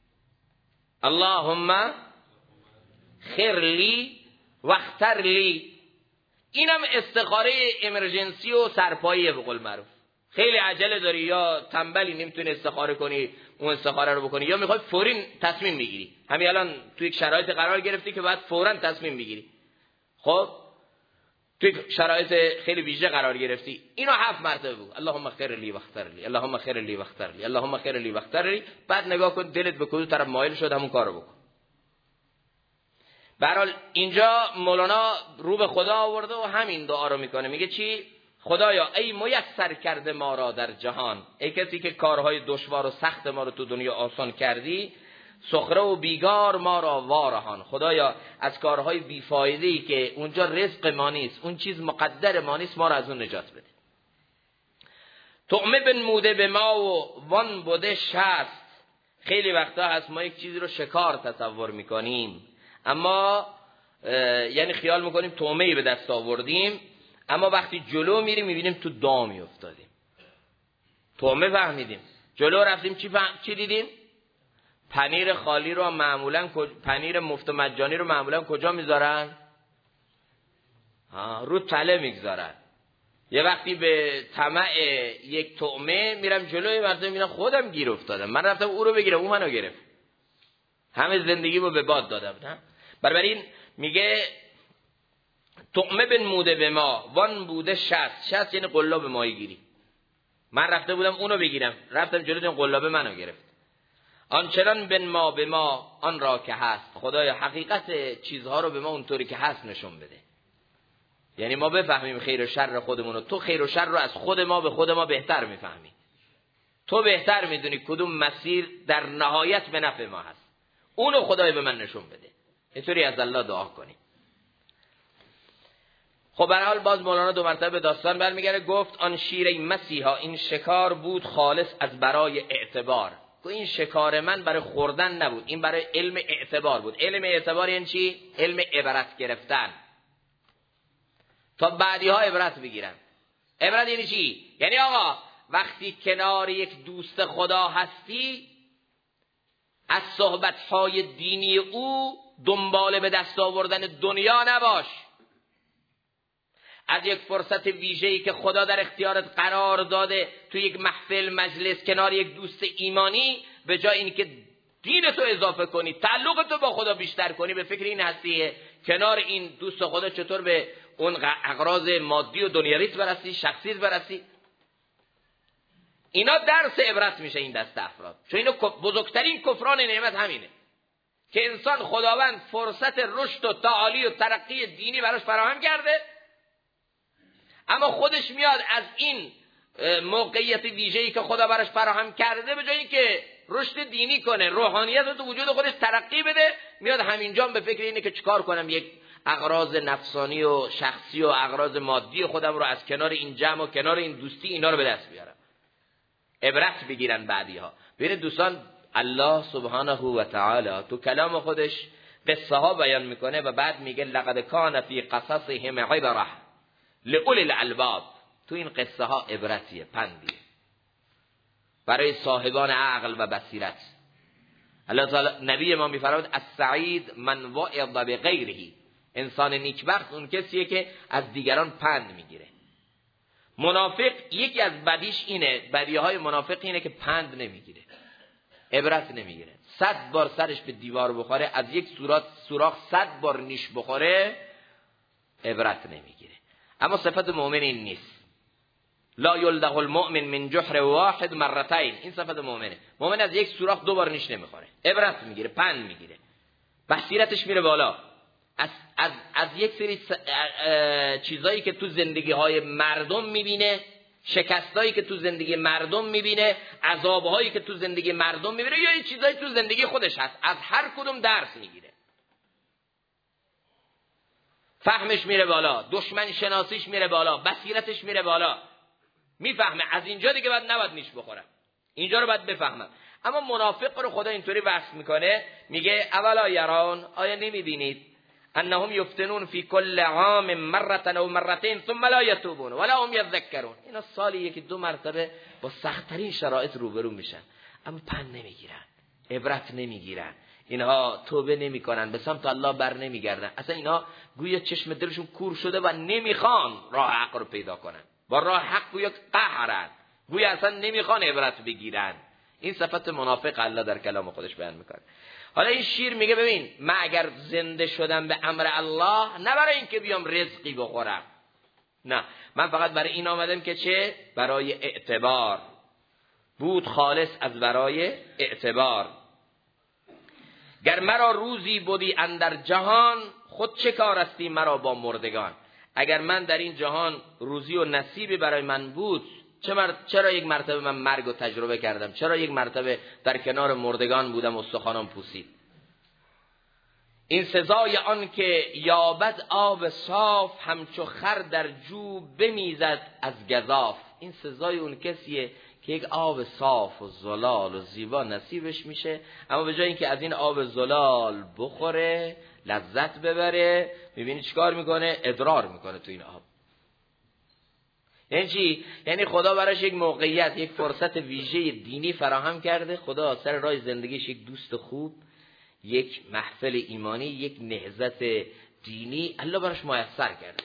اللهم خیر لی و اختر لی. اینم استخاره امرجنسی و سرپاییه به قول معروف. خیلی عجله داری یا تنبلی نمیتونی استخاره کنی، اون استخاره رو بکنی، یا میخوای فوری تصمیم بگیری، همین الان تو یک شرایط قرار گرفتی که باید فوراً تصمیم بگیری. خب توی شرایط خیلی ویژه قرار گرفتی، اینو 7 مرتبه بگو. اللهم اغفر لی واغفر لی، اللهم اغفر لی واغفر لی، اللهم اغفر لی واغفر لی. بعد نگاه کن دلت به کدوم طرف مایل شد، همون کارو بکن. به هر حال اینجا مولانا رو به خدا آورده و همین دعا رو میکنه. میگه چی؟ خدایا ای میسر کرده ما را در جهان، ای کسی که کارهای دشوار و سخت ما رو تو دنیا آسان کردی، سخره و بیگار ما را وارهان. خدایا از کارهای بیفایده‌ای که اونجا رزق ما نیست، اون چیز مقدر ما نیست، ما را از اون نجات بده. طعمه بنموده به ما و وان بوده شست. خیلی وقتا هست ما یک چیزی رو شکار تصور میکنیم، اما یعنی خیال میکنیم طعمه‌ای به دست آوردیم، اما وقتی جلو میریم میبینیم تو دامی افتادیم. طعمه فهمیدیم، جلو رفتیم چی دیدیم؟ پنیر خالی رو معمولا، پنیر مفت و مجانی رو معمولا کجا میذارن؟ رو تله میگذارن. یه وقتی به طمع یک طعمه میرم جلوی مردم، میبینم خودم گیر افتادم، من رفتم او رو بگیرم، او منو گرفت، همه زندگیمو به باد دادم. نه، بنابراین میگه طعمه بنموده به ما وان بوده شست یعنی قلاب ماهی گیری. من رفته بودم اونو بگیرم، رفتم جلوی اون قلاب منو گرفت. آنچنان بن ما به ما آن را که هست. خدایا حقیقت چیزها رو به ما اونطوری که هست نشون بده، یعنی ما بفهمیم خیر و شر خودمونو. تو خیر و شر رو از خود ما به خود ما بهتر میفهمی، تو بهتر میدونی کدوم مسیر در نهایت به نفع ما هست، اونو خدای به من نشون بده. اینطوری از الله دعا کنیم. خب به هر حال باز مولانا 2 مرتبه به داستان برمیگره. گفت آن شیر مسیحا این شکار بود خالص از برای اعتبار. این شکار من برای خوردن نبود، این برای علم اعتبار بود. علم اعتبار یعنی چی؟ علم عبرت گرفتن، تا بعدی ها عبرت بگیرن. عبرت یعنی چی؟ یعنی آقا وقتی کنار یک دوست خدا هستی، از صحبت‌های دینی او دنبال به دست آوردن دنیا نباش. از یک فرصت ویژه‌ای که خدا در اختیارت قرار داده تو یک محفل مجلس کنار یک دوست ایمانی، به جای اینکه دین تو اضافه کنی، تعلق تو با خدا بیشتر کنی، به فکر این هستی کنار این دوست خدا چطور به اون اغراض مادی و دنیاریت برسی، شخصیت برسی. اینا درس عبرت میشه این دست افراد، چون اینو بزرگترین کفران نعمت همینه که انسان خداوند فرصت رشد و تعالی و ترقی دینی براش فراهم کرده، اما خودش میاد از این موقعیت ویژه‌ای که خدا براش فراهم کرده، به جای اینکه رشد دینی کنه، روحانیت رو تو وجود خودش ترقی بده، میاد همینجا به فکر اینه که چیکار کنم یک اغراض نفسانی و شخصی و اغراض مادی خودم رو از کنار این جمع و کنار این دوستی اینا رو به دست بیارم. عبرت بگیرن بعدی‌ها. ببینید دوستان، الله سبحانه و تعالی تو کلام خودش قصه ها بیان میکنه و بعد میگه لقد کان فی قصصهم عبره لأولی الالباب. تو این قصه ها عبرتیه، پندیه برای صاحبان عقل و بصیرت. الله تعالی نبی ما میفرماید السعید من وعظ بغیره. انسان نیکبخت اون کسیه که از دیگران پند میگیره. منافق یکی از بدیش اینه، بدیهای منافق اینه که پند نمیگیره، عبرت نمیگیره. 100 بار سرش به دیوار بخوره، از یک سوراخ 100 بار نیش بخوره، عبرت نمیگیره. اما صفت مؤمن این نیست. لا یلدغ المؤمن من جحر واحد مرتين. این صفت مؤمنه. مؤمن از یک سوراخ 2 بار نیش نمیخوره، عبرت میگیره، پند میگیره، بصیرتش میره بالا. از یک سری چیزایی که تو زندگی های مردم میبینه، شکستایی که تو زندگی مردم میبینه، عذابهایی که تو زندگی مردم میبینه، یا این چیزایی تو زندگی خودش هست، از هر کدوم درس میگیره، فهمش میره بالا، دشمن شناسیش میره بالا، بصیرتش میره بالا، میفهمه از اینجا دیگه باید نباید نیش بخورم، اینجا رو باید بفهمم. اما منافق رو خدا اینطوری وصف میکنه، میگه اولا یران، آیا نمیبینید انهم یفتنون فی کل عام مرة او مرتين ثم لا یتوبون ولا هم یذکرون. اینا سالی 1-2 مرتبه با سخت‌ترین شرایط روبرو میشن، اما پند نمیگیرن، عبرت نمیگیرن، اینها توبه نمیکنن، به سمت الله بر نمیگردن. اصلا اینا گویا چشم دلشون کور شده و نمیخوان راه حق رو پیدا کنن، با راه حق گویا قهرن، گویا اصلا نمیخوان عبرت بگیرن. این صفت منافق الله در کلام خودش بیان میکنه. حالا این شیر میگه ببین، من اگر زنده شدم به امر الله، نه برای اینکه بیام رزقی بخورم، نه، من فقط برای این آمدم که چه؟ برای اعتبار بود، خالص از برای اعتبار. گر مرا روزی بودی اندر جهان، خود چه کار استی مرا با مردگان. اگر من در این جهان روزی و نصیبی برای من بود، چرا یک مرتبه من مرگ رو تجربه کردم؟ چرا یک مرتبه در کنار مردگان بودم و استخوانم پوسید؟ این سزای آن که یابد آب صاف، همچو خر در جو بمیزد از گزاف. این سزای اون کسیه که یک آب صاف و زلال و زیبا نصیبش میشه، اما به جای اینکه از این آب زلال بخوره لذت ببره، میبینی چیکار میکنه؟ ادرار میکنه تو این آب. یعنی چی؟ یعنی خدا براش یک موقعیت، یک فرصت ویژه دینی فراهم کرده. خدا سر راه زندگیش یک دوست خوب، یک محفل ایمانی، یک نهضت دینی الله براش میسر کرده.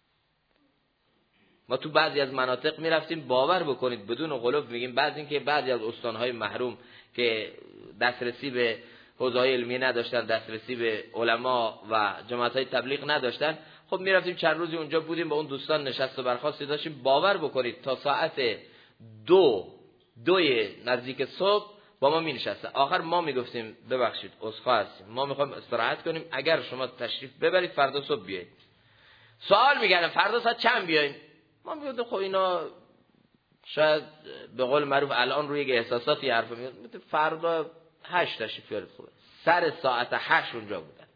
ما تو بعضی از مناطق میرفتیم، باور بکنید بدون غلو میگیم، بعضی از استانهای محروم که دسترسی به حوزه‌های علمی نداشتن، دسترسی به علما و جماعت‌های تبلیغ نداشتن، خب میرفتیم چند روزی اونجا بودیم، با اون دوستان نشست و برخاستی داشتیم. باور بکنید تا ساعت 2 نزدیک صبح با ما می نشسته. آخر ما میگفتیم ببخشید عذرخواه هستیم، ما میخوایم استراحت کنیم، اگر شما تشریف ببرید فردا صبح بیایید. سوال میگردن فردا ساعت چند بیاییم؟ ما میگفتیم خب اینا شاید به قول معروف الان روی یک احساساتی حرف میزنن، فردا 8 تشریف بیارید. خوبه. سر ساعت 8 اونجا بودن.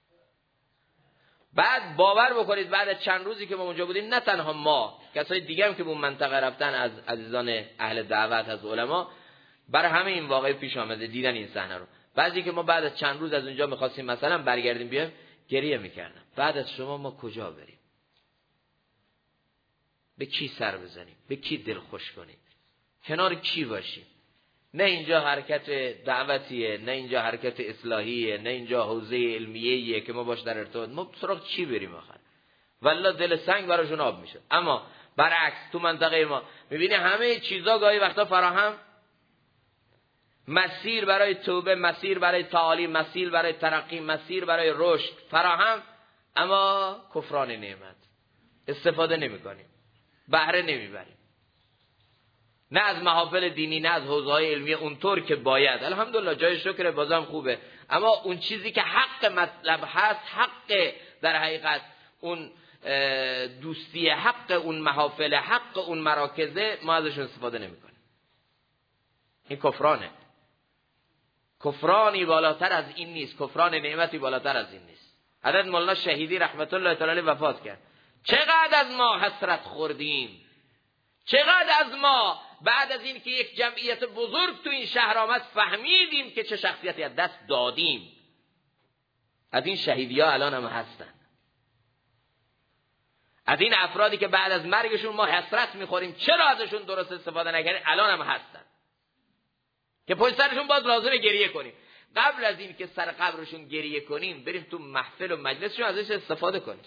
بعد باور بکنید بعد از چند روزی که ما اونجا بودیم، نه تنها ما، کسای دیگه هم که به اون منطقه رفتن از عزیزان اهل دعوت، از علما، برای همه این واقعه پیش آمده، دیدن این صحنه رو. بعضی که ما بعد از چند روز از اونجا می‌خواستیم مثلا برگردیم بیایم، گریه می‌کردن. بعد از شما ما کجا بریم؟ به کی سر بزنیم؟ به کی دل خوش کنیم؟ کنار کی باشیم؟ نه اینجا حرکت دعوتیه، نه اینجا حرکت اصلاحیه، نه اینجا حوزه علمیه که ما باش در ارتباط. ما سراغ چی بریم آخر؟ والله دل سنگ براشون آب میشه. اما برعکس تو منطقه ما میبینی همه چیزا گاهی وقتا فراهم، مسیر برای توبه، مسیر برای تعالی، مسیر برای ترقی، مسیر برای رشد فراهم، اما کفران نعمت استفاده نمی‌کنیم، بهره نمیبریم، نه از محافل دینی، نه از حوزه‌های علمی اونطور که باید. الحمدلله جای شکر بازم خوبه، اما اون چیزی که حق مطلب هست، حق در حقیقت اون دوستی، حق اون محافل، حق اون مراکزه، ما ازش استفاده نمی‌کنیم. این کفرانه. کفرانی بالاتر از این نیست، کفران نعمتی بالاتر از این نیست. حضرت مولانا شهیدی رحمت الله تعالی علیه وفات کرد. چقدر از ما حسرت خوردیم، چقدر از ما بعد از این که یک جمعیت بزرگ تو این شهر آمد فهمیدیم که چه شخصیتی از دست دادیم. از این شهیدی ها الان هم هستن، از این افرادی که بعد از مرگشون ما حسرت میخوریم چرا ازشون درست استفاده نکردیم، الان هم هستن که پشت سرشون باز لازمه گریه کنیم. قبل از این که سر قبرشون گریه کنیم بریم تو محفل و مجلسشون ازش استفاده کنیم،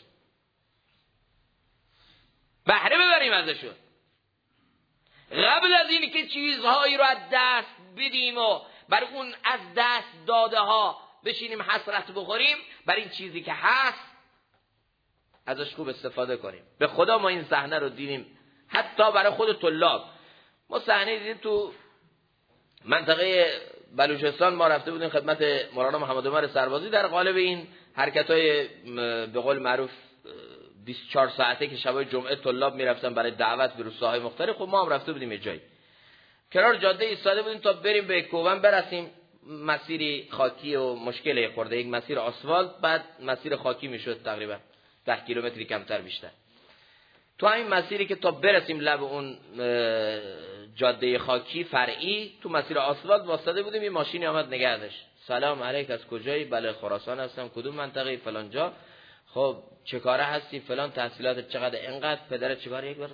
بهره ببریم ازشون. قبل از این که چیزهایی رو از دست بدیم و بر اون از دست داده ها بشینیم حسرت بخوریم، بر این چیزی که هست ازش خوب استفاده کنیم. به خدا ما این صحنه رو دیدیم، حتی برای خود طلاب. ما صحنه دیدیم تو منطقه بلوچستان، ما رفته بودیم خدمت مولانا محمد عمر سربازی در قالب این حرکت‌های به قول معروف 24 ساعته که شبای جمعه طلاب میرفتن برای دعوت به روستاهای مختلف. خب ما هم رفته بودیم یه جایی کنار جاده ایستاده بودیم تا بریم به کوون برسیم. مسیری خاکی و مشکل خورده، یک مسیر آسفالت بعد مسیر خاکی میشد، تقریبا 10 کیلومتری کمتر بیشتر. تو این مسیری که تا برسیم لب اون جاده خاکی فرعی، تو مسیر آسفالت واسطه بودیم. یه ماشینی آمد نگهدش. سلام علیک، از کجایی؟ بله خراسان هستم. کدوم منطقه؟ فلان جا. خب چه کاره هستی؟ فلان. تحصیلات چقدر؟ اینقدر. پدرت چیکاره؟ یک بار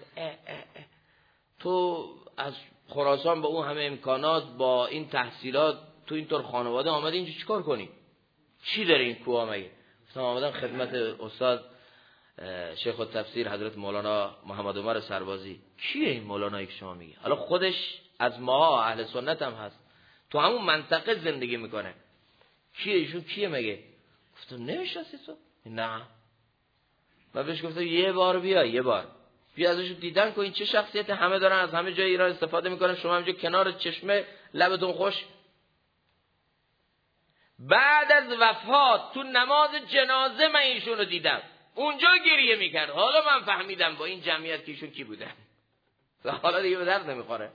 تو از خراسان با اون همه امکانات، با این تحصیلات، تو اینطور خانواده آمدی اینجا چیکار کنی؟ چی داره این کوه مگه؟ مثلا آمدن خدمت استاد شیخ التفسیر حضرت مولانا محمد عمر سربازی. کیه این مولانایی که شما میگی؟ حالا خودش از ما اهل سنت هم هست، تو همون منطقه زندگی میکنه. کیه ایشون؟ کیه مگه؟ گفتم نمیشناسی تو؟ نه. من بهش گفتم یه بار بیا، یه بار بیا ازش دیدن کن این چه شخصیت، همه دارن از همه جای ایران استفاده میکنن، شما همینجا کنار چشمه لبتون خوش. بعد از وفات تو نماز جنازه من ایشون رو دیدم، اونجا گریه میکرد. حالا من فهمیدم با این جمعیت که ایشون کی بودن. حالا دیگه به درد نمیخوره.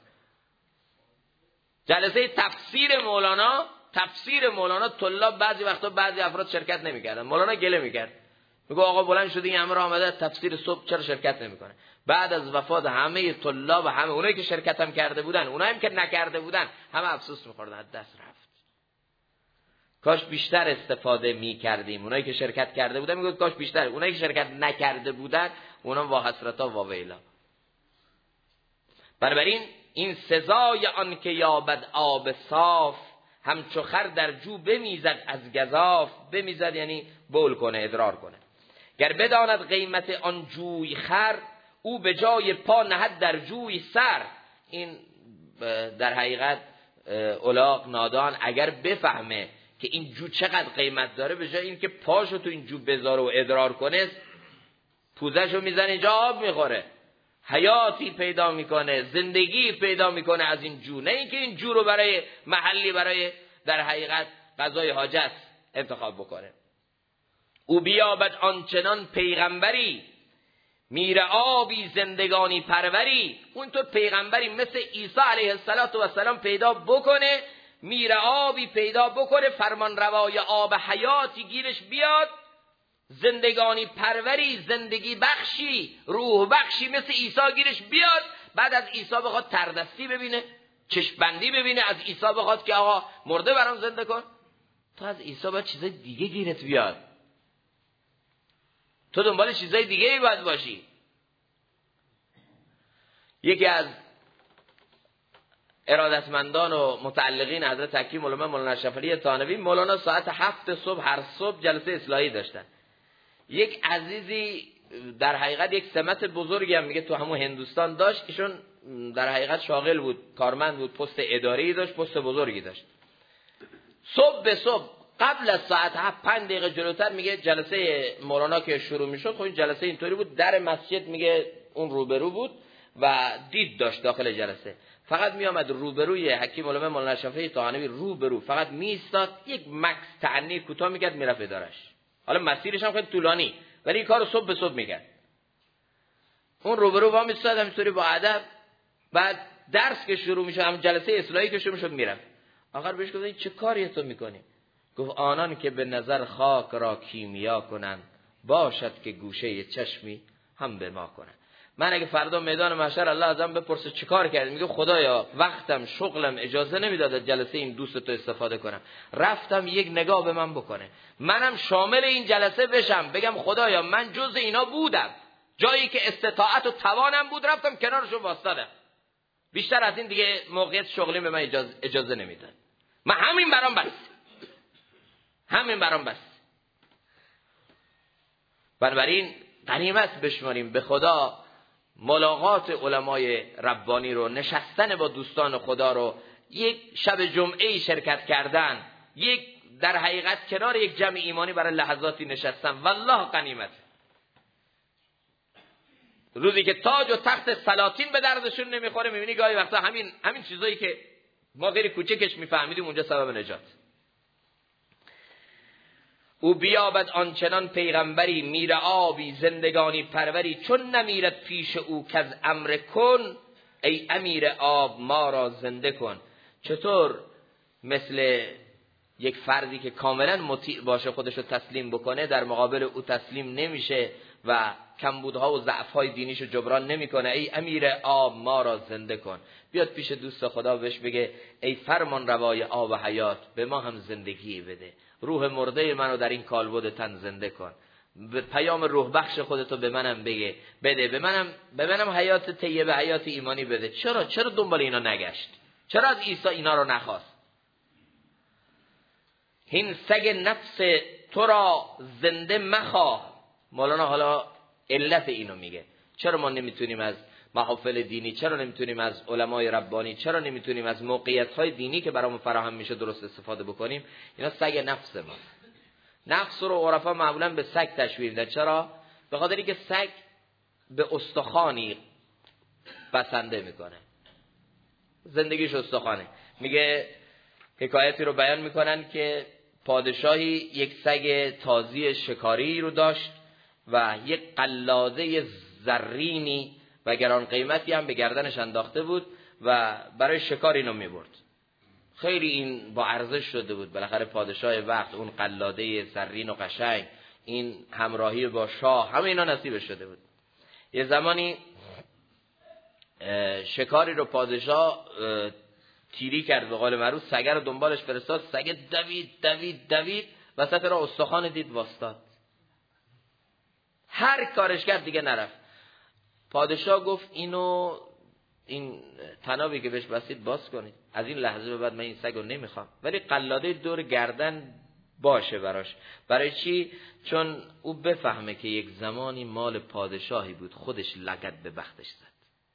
جلسه تفسیر مولانا طلاب بعضی وقتا بعضی افراد شرکت نمیکردن. مولانا گله میکرد، میگه آقا بلند شده این همه آمده تفسیر صبح چرا شرکت نمیکنه؟ بعد از وفات همه طلاب، همه اونایی که شرکت هم کرده بودن، اونایی که نکرده بودن، همه افسوس میخوردن از دست رفت. کاش بیشتر استفاده میکردیم. اونایی که شرکت کرده بودن میگه کاش بیشتر، اونایی که شرکت نکرده بودن اونا وا حسرتا وا ویلا. بنابراین این سزای آن که یابد آب صاف، همچو خر در جو بمیزد از گزاف. بمیزد یعنی بول کنه، ادرار کنه. گر بداند قیمت آن جوی خر، او به جای پا نهد در جوی سر. این در حقیقت الاغ نادان اگر بفهمه که این جو چقدر قیمت داره، به جای این که پاشو تو این جو بذاره و ادرار کنه، پوزشو میزنه اینجا آب میخوره، حیاتی پیدا میکنه، زندگی پیدا میکنه از این جو. نه اینکه این جو رو برای محلی، برای در حقیقت قضای حاجت انتخاب بکنه. او بیابد آنچنان پیغمبری، میره آبی زندگانی پروری. اون تو پیغمبری مثل عیسی علیه السلام پیدا بکنه، میره آبی پیدا بکنه، فرمان روای آب حیاتی گیرش بیاد، زندگانی پروری، زندگی بخشی، روح بخشی مثل عیسی گیرش بیاد. بعد از عیسی بخواد تردستی ببینه، چشمبندی ببینه، از عیسی بخواد که آقا مرده برام زنده کن. تو از عیسی باید چیزای دیگه گیرت بیاد، تو دنبال چیزای دیگه ای باید باشی. یکی از ارادتمندان و متعلقین حضرت حکیم علامه مولانا اشرف علی تانوی، مولانا ساعت 7 صبح هر صبح جلسه اصلاحی داشتن. یک عزیزی در حقیقت یک سمت بزرگی هم میگه تو همون هندوستان داشت، ایشون در حقیقت شاغل بود، کارمند بود، پست اداری داشت، پست بزرگی داشت. صبح به صبح قبل از ساعت 7 5 دقیقه جلوتر میگه جلسه مولانا که شروع میشد، خب این جلسه اینطوری بود، در مسجد میگه اون روبرو بود و دید داشت داخل جلسه، فقط میامد روبروی حکیم علامه مولانا اشرف علی تانوی روبرو فقط میایستاد، یک مکث تعنی کوتاه میکرد میرفت ادارش. حالا مسیرش هم خیلی طولانی ولی این کارو صبح به صبح میکرد. اون روبرو با میایستاد همینطوری با ادب، بعد درس که شروع میشه، هم جلسه اصلاحی که شروع میشد میرفت. آخر بهش گفتن چه کاری تو میکنی؟ گفت آنان که به نظر خاک را کیمیا کنند، باشد که گوشه چشمی هم به ما کنند. من اگه فردا میدان محشر الله ازم بپرسه چه کار کردی، میگه خدایا وقتم شغلم اجازه نمیداد از جلسه این دوست تو استفاده کنم، رفتم یک نگاه به من بکنه، منم شامل این جلسه بشم، بگم خدایا من جز اینا بودم، جایی که استطاعت و توانم بود رفتم کنارشو واسطادم، بیشتر از این دیگه موقعیت شغلی به من اجازه نمیداد. من همین برام بس. بنابراین غنیمت بشماریم به خدا ملاقات علمای ربانی رو، نشستن با دوستان خدا رو، یک شب جمعه شرکت کردن، یک در حقیقت کنار یک جمع ایمانی برای لحظاتی نشستن، والله غنیمت. روزی که تاج و تخت سلاطین به دردشون نمیخوره، میبینی گاهی وقتا همین چیزایی که ما غیر کوچکش میفهمیدیم اونجا سبب نجات. او بیابد آنچنان پیغمبری، میره آبی زندگانی پروری، چون نمیرد پیش او کز امر کن، ای امیر آب ما را زنده کن. چطور مثل یک فردی که کاملا مطیع باشه خودش رو تسلیم بکنه، در مقابل او تسلیم نمیشه و کمبودها و ضعف‌های دینیشو جبران نمیکنه. ای امیر آب ما را زنده کن، بیاد پیش دوست خدا بهش بگه ای فرمان روای آب حیات، به ما هم زندگی بده، روح مرده منو در این کالبد تن زنده کن، به پیام روح بخش خودتو به منم بده، به منم حیات طیبه، حیات ایمانی بده. چرا دنبال اینا نگشت؟ چرا از عیسی اینا رو نخواست؟ هین سگ نفس تو را زنده مخواه. مولانا حالا علت اینو میگه، چرا ما نمیتونیم از محافل دینی، چرا نمیتونیم از علمای ربانی، چرا نمیتونیم از موقعیت‌های دینی که برامون فراهم میشه درست استفاده بکنیم؟ اینا سگ نفس ما. نفس رو عرفا معمولا به سگ تشبیه میدن. چرا؟ به خاطر اینکه سگ به استخوانی بسنده میکنه، زندگیش استخوانه. میگه حکایتی رو بیان میکنن که پادشاهی یک سگ تازی شکاری رو داشت و یک قلاده زرینی و گران قیمتی هم به گردنش انداخته بود و برای شکار اینو میبرد. خیلی این با ارزش شده بود، بالاخره پادشاه وقت، اون قلاده زرین و قشنگ، این همراهی با شاه، همه اینا نصیبش شده بود. یه زمانی شکاری رو پادشاه تیری کرد، به قول معروف سگ رو دنبالش فرستاد، سگ دوید وسط را استخوان دید واسطاد، هر کارش کرد دیگه نرفت. پادشاه گفت این تنابی که بهش بستید باز کنید، از این لحظه به بعد من این سگ رو نمیخوام، ولی قلاده دور گردن باشه براش. برای چی؟ چون او بفهمه که یک زمانی مال پادشاهی بود، خودش لگد به بختش زد.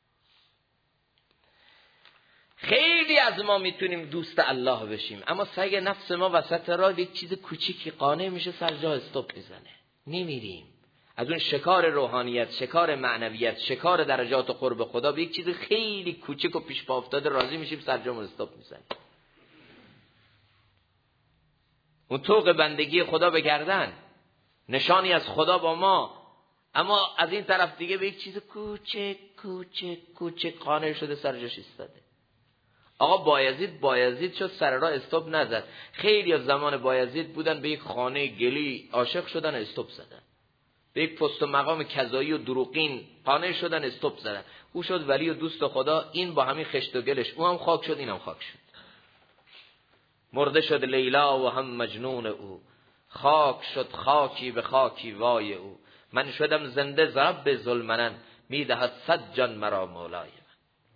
خیلی از ما میتونیم دوست الله بشیم، اما سگ نفس ما وسط راه یک چیز کوچیکی قانع میشه، سر جا استاپ میزنه، نمیریم. از اون شکار روحانیت، شکار معنویت، شکار درجات و قرب خدا به یک چیز خیلی کوچیک و پیش پا افتاده راضی میشیم، سر جامون استاپ میزنیم. اون طوق بندگی خدا به گردن، نشانی از خدا با ما، اما از این طرف دیگه به یک چیز کوچک قانع شده، سر جاش ایستاده. آقا بایزید شد، سر راه استاپ نزد. خیلی از زمان بایزید بودن به یک خانه گلی عاشق شدن، استاپ زدن. به یک پست و مقام کذایی و دروغین قانع شدن، استاپ زدن. او شد ولی و دوست خدا، این با همین خشت و گلش، او هم خاک شد، این هم خاک شد. مرده شد لیلا و هم مجنون او، خاک شد خاکی به خاکی وای او. من شدم زنده ز رب ذوالمنن، میدهد 100 جان مرا مولای من.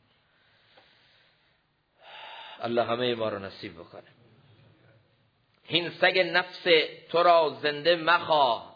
الله همه ما رو نصیب بکنه. هین سگ نفس تو را زنده مخواه،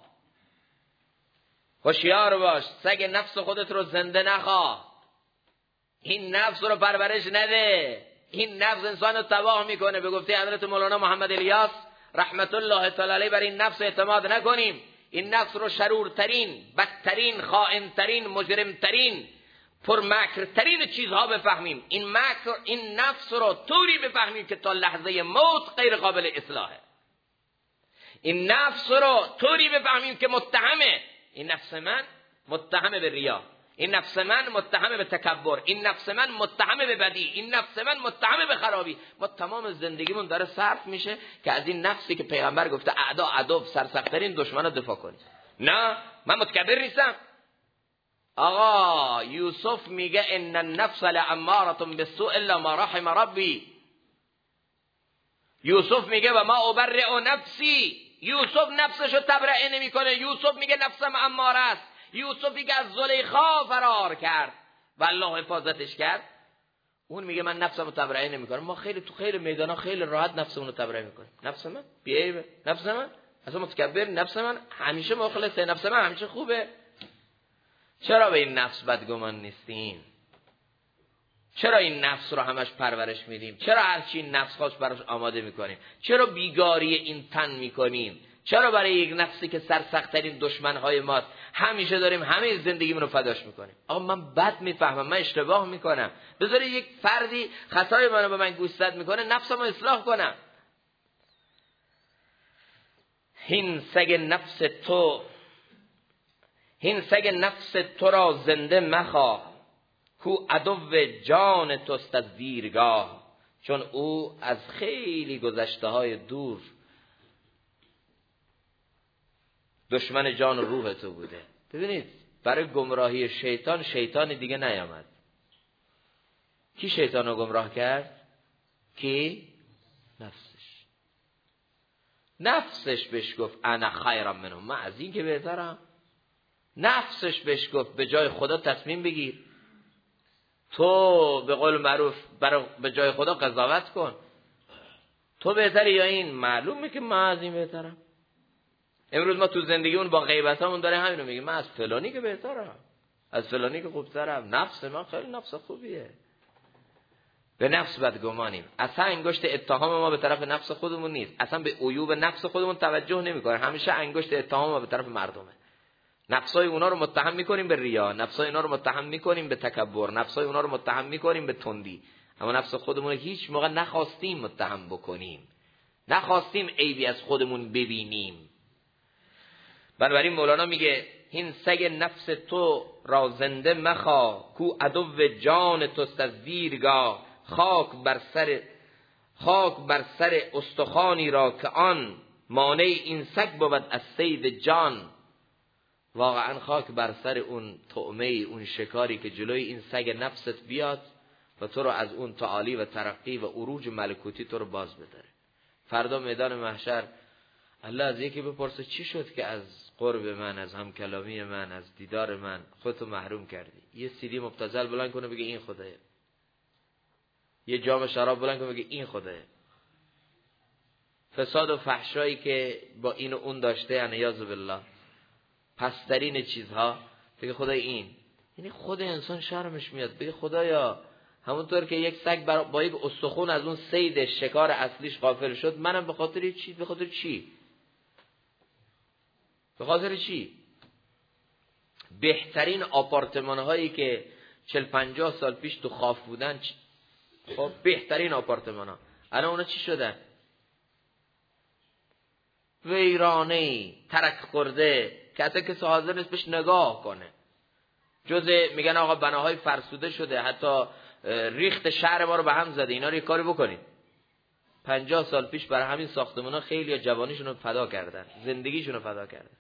هوشیار باش، سگ نفس خودت رو زنده نخواه. این نفس رو پرورش نده، این نفس انسان رو تباه میکنه. به گفته حضرت مولانا محمد الیاس رحمت الله تعالی علیه، بر این نفس اعتماد نکنیم. این نفس رو شرورترین، بدترین، خائنترین، مجرمترین، پرمکرترین چیزها بفهمیم. این نفس رو طوری بفهمیم که تا لحظه موت غیر قابل اصلاحه. این نفس رو طوری بفهمیم که متهمه. این نفس من متهمه به ریا، این نفس من متهمه به تکبر، این نفس من متهمه به بدی، این نفس من متهمه به خرابی. ما تمام زندگیمون داره صرف میشه که از این نفسی که پیغمبر گفته اعدا عدو، سرسخت‌ترین دشمنا دفاع کنیم. نه، من متکبر نیستم. آقا یوسف میگه ان النفس لاماره بالسوء الا ما رحم ربی. یوسف میگه و ما ابرئ نفسی. یوسف نفسشو تبرئه نمیکنه. یوسف میگه نفسم اماره است. یوسفی که از زلیخا فرار کرد و الله حفاظتش کرد، اون میگه من نفسمو تبرئه نمیکنم. ما خیلی تو خیلی میدانا خیلی راحت نفسمونو تبرئه میکنیم. نفس من بیعیبه، نفس من اصلا متکبر، نفس من همیشه مخلصه، نفس من همیشه خوبه. چرا به این نفس بدگمان نیستیم؟ چرا این نفس رو همش پرورش میدیم؟ چرا هرچی این نفس خواست براش آماده میکنیم؟ چرا بیگاری این تن میکنیم؟ چرا برای یک نفسی که سرسخت‌ترین دشمن‌های ماست همیشه داریم همه زندگیمون رو فداش میکنیم؟ آقا من بد میفهمم، من اشتباه میکنم، بذاری یک فردی خطای منو به من گوشزد میکنه، نفسمو اصلاح کنم. هین سگ نفس تو را زنده مخواه، کو عدو جان توست از دیرگاه. چون او از خیلی گذشته های دور دشمن جان و روح تو بوده. ببینید برای گمراهی شیطان دیگه نیامد. کی شیطان رو گمراه کرد؟ کی؟ نفسش بهش گفت انا خیرم منه، من از این که بهترم. نفسش بهش گفت به جای خدا تصمیم بگیر، تو به قول معروف به جای خدا قضاوت کن، تو بهتری یا این؟ معلومه که من از این بهترم. امروز ما تو زندگیمون با غیبتامون داره همینو میگیم، من از فلانی که بهترم، از فلانی که خوبترم، نفس من خیلی نفس خوبیه. به نفس بدگمانیم. اصلا انگشت اتهام ما به طرف نفس خودمون نیست، اصلا به عیوب نفس خودمون توجه نمیکنه، همیشه انگشت اتهام ما به طرف مردمه. نفسای اونا رو متهم میکنیم به ریا، نفسای اونا رو متهم میکنیم به تکبر، نفسای اونا رو متهم میکنیم به تندی، اما نفس خودمون رو هیچ موقع نخواستیم متهم بکنیم، نخواستیم عیبی از خودمون ببینیم. بنابراین مولانا میگه این سگ نفس تو را زنده مخوا، کو عدو جان توست از دیرگاه. خاک بر سر استخوانی را که آن، مانع این سگ بود از صید جان. واقعا خاک بر سر اون طعمه، اون شکاری که جلوی این سگ نفست بیاد و تو رو از اون تعالی و ترقی و عروج ملکوتی تو رو باز بداره. فردا میدان محشر الله از یکی بپرسه چی شد که از قرب من، از همکلامی من، از دیدار من خودتو محروم کردی؟ یه سیدی مبتذل بلند کنه بگه این خداه، یه جام شراب بلند کنه بگه این خداه. فساد و فحشایی که با این و اون داشته، عیاذ بالله، پسترین چیزها، بگه خدای این. یعنی خود انسان شرمش میاد بگه خدایا همونطور که یک سگ با یک استخون از اون صید شکار اصلیش غافل شد، منم به خاطر چی؟ به خاطر چی؟ به خاطر چی؟ بهترین آپارتمان هایی که 40-50 سال پیش تو خاف بودن، خب بهترین آپارتمان ها الان اونا چی شدن؟ ویرانه، ترک خورده، که حتی کسی حاضر نیست بهش نگاه کنه. جزء میگن آقا بناهای فرسوده شده، حتی ریخت شهر ما رو به هم زده، اینا رو یه کاری بکنید. 50 سال پیش برای همین ساختمونا خیلی جوانیشون رو فدا کردن، زندگیشون رو فدا کردن.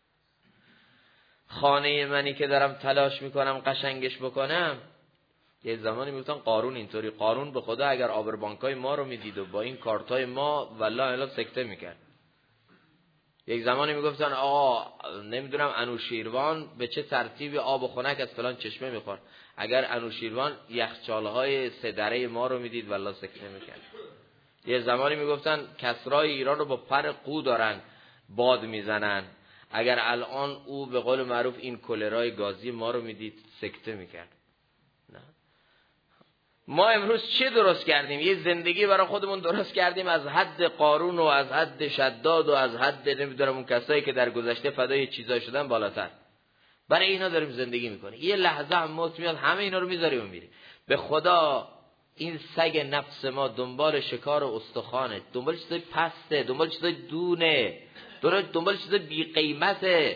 خانه منی که دارم تلاش میکنم قشنگش بکنم، یه زمانی میگفتن قارون اینطوری، قارون به خدا اگر آبربانکای ما رو میدید و با این کارتای ما والله الا سکته میکرد. یک زمانی میگفتن آقا نمیدونم انوشیروان به چه ترتیبی آب و خنک از فلان چشمه میخورد، اگر انوشیروان یخچالهای 3 دره ما رو میدید والله سکته میکرد. یه زمانی میگفتن کسرای ایران رو با پر قو دارن باد میزنن، اگر الان او به قول معروف این کلرای گازی ما رو میدید سکته میکرد. نه، ما امروز چه درست کردیم؟ یه زندگی برای خودمون درست کردیم از حد قارون و از حد شداد و از حد نمیدونم اون کسایی که در گذشته فدای چیزای شدن بالاتر. برای اینا داریم زندگی میکنیم. یه لحظه هم موت میاد همه اینا رو میذاریم و میریم. به خدا این سگ نفس ما دنبال شکار و استخوانه، دنبال چیزای پسته، دنبال چیزای دونه، دنبال چیزای بی قیمته.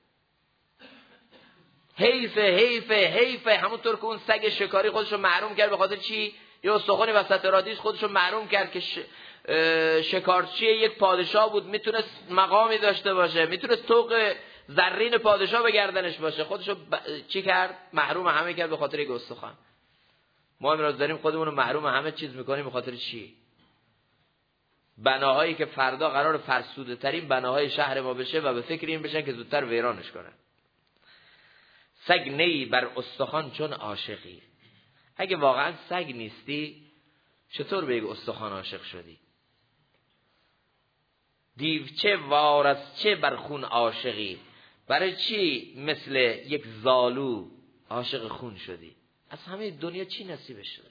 حیفه همونطور که اون سگ شکاری خودشو محروم کرد. به خاطر چی؟ یه استخوانی وسط رادیش خودشو محروم کرد که شکارچی یک پادشاه بود، میتونست مقامی داشته باشه، میتونست طوق زرین پادشاه به گردنش باشه، خودشو چی کرد؟ محروم همه کرد به خاطر یک استخوان. ما امروز داریم خودمون رو محروم همه چیز میکنیم به خاطر چی؟ بناهایی که فردا قرار فرسوده ترین بناهای شهر ما بشه و به فکر این بشن که زودتر ویرانش کنن. سگ نی بر استخوان چون عاشقی. اگه واقعا سگ نیستی چطور به یک استخوان عاشق شدی؟ دیوچه وار از چه بر خون عاشقی. برای چی مثل یک زالو عاشق خون شدی؟ از همه دنیا چی نصیبش شد؟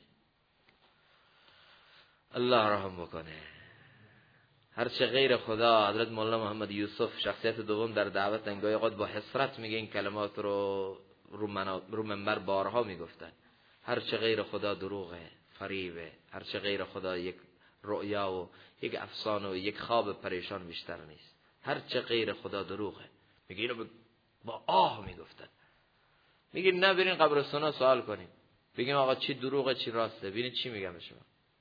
الله رحم بکنه. هرچه غیر خدا. حضرت مولانا محمد یوسف شخصیت دوم در دعوت انگاه قد با حسرت میگه این کلمات رو منبر بارها میگفتن. هرچه غیر خدا دروغه، فریبه. هرچه غیر خدا یک رؤیا و یک افسانه و یک خواب پریشان بیشتر نیست. هرچه غیر خدا دروغه. میگه اینو با آه میگفتن. میگه نه برین قبرستانا سوال کنیم، بگیم آقا چی دروغه چی راسته، ببینید چی میگم به شما.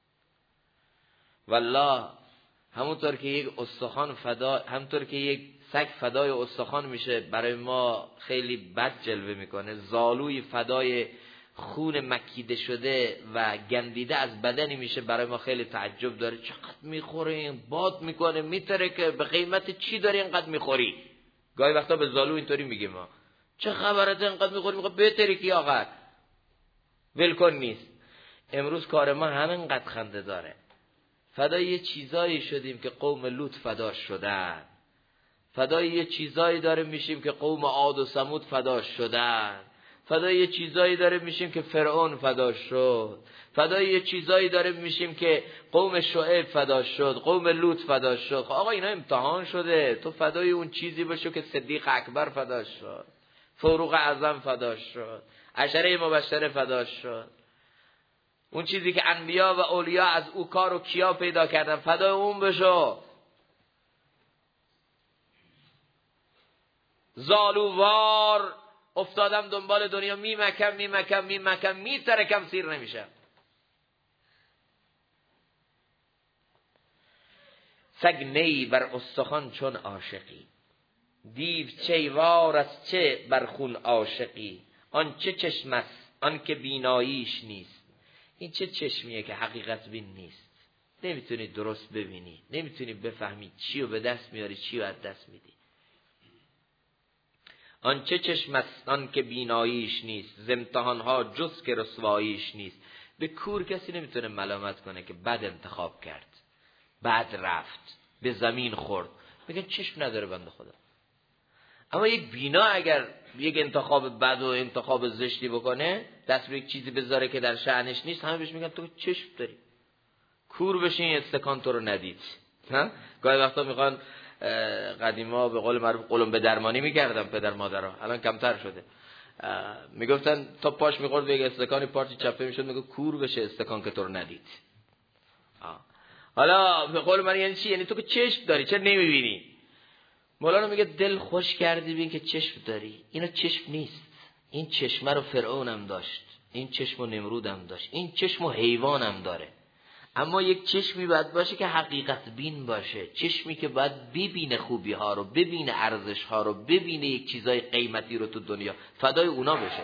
والله همونطور که یک استخوان فدا، همونطور که یک سگ فدای استخوان میشه برای ما خیلی بد جلوه میکنه، زالوی فدای خون مکیده شده و گندیده از بدنی میشه برای ما خیلی تعجب داره. چقدر میخوریم، باد میکنه، میترکه، به قیمت چی داری اینقدر میخوری؟ گاهی وقتا به زالو اینطوری میگیم ما چه خبرته اینقدر میخوری؟ میگه بترکی آقا ولکن نیست. امروز کار ما همینقدر خنده داره. فدای یه چیزایی شدیم که قوم لوط فدا شدن، فدای یه چیزایی داره میشیم که قوم عاد و ثمود فدا شدن، فدای یه چیزایی داره میشیم که فرعون فدا شد، فدای یه چیزایی داره میشیم که قوم شعیب فدا شد، قوم لوط فدا شد. آقا اینا امتحان شده، تو فدای اون چیزی بشو که صدیق اکبر فدا شد، فاروق اعظم فدا شد، عشره مبشره فدا شد، اون چیزی که انبیا و اولیا از او کار و کیا پیدا کردن، فدای اون بشو. زالووار افتادم دنبال دنیا، میترکم سیر نمیشم. سگ نی بر استخوان چون عاشقی، دیو چیوار از چه بر خون عاشقی. آن چه چشم است آن که بیناییش نیست. این چه چشمیه که حقیقت بین نیست، نمیتونی درست ببینی، نمیتونی بفهمی چی رو به دست میاری چی رو از دست میدی. آن چه چشم است آن که بیناییش نیست، ز امتحانها جز که رسواییش نیست. به کور کسی نمیتونه ملامت کنه که بد انتخاب کرد، بد رفت، به زمین خورد، میگن چشم نداره بنده خدا. اما یک بینا اگر یک انتخاب بد و انتخاب زشتی بکنه، دست به یک چیزی بذاره که در شأنش نیست، همه بهش میگن تو چشم داری. کور بشین استکان تو رو ندید. گاهی وقتا میخوان قدیما به قول معروف قلم به درمانی میکردن پدر مادرها، الان کمتر شده. میگفتن تا پاش میخورد به یک استکانی پارچه چپه میشد، میگه کور بشه استکان که تو رو ندید. حالا به قول من یعنی چی؟ یعنی تو که چشم داری چرا نمیبینی؟ مولانا میگه دل خوش کردی ببین که چشم داری. اینا چشم نیست. این چشمه رو فرعونم داشت، این چشم رو نمرودم داشت، این چشم رو حیوانم داره. اما یک چشمی باید باشه که حقیقت بین باشه، چشمی که باید ببینه خوبی ها رو، ببینه ارزش ها رو، ببینه یک چیزای قیمتی رو تو دنیا، فدای اونا بشه.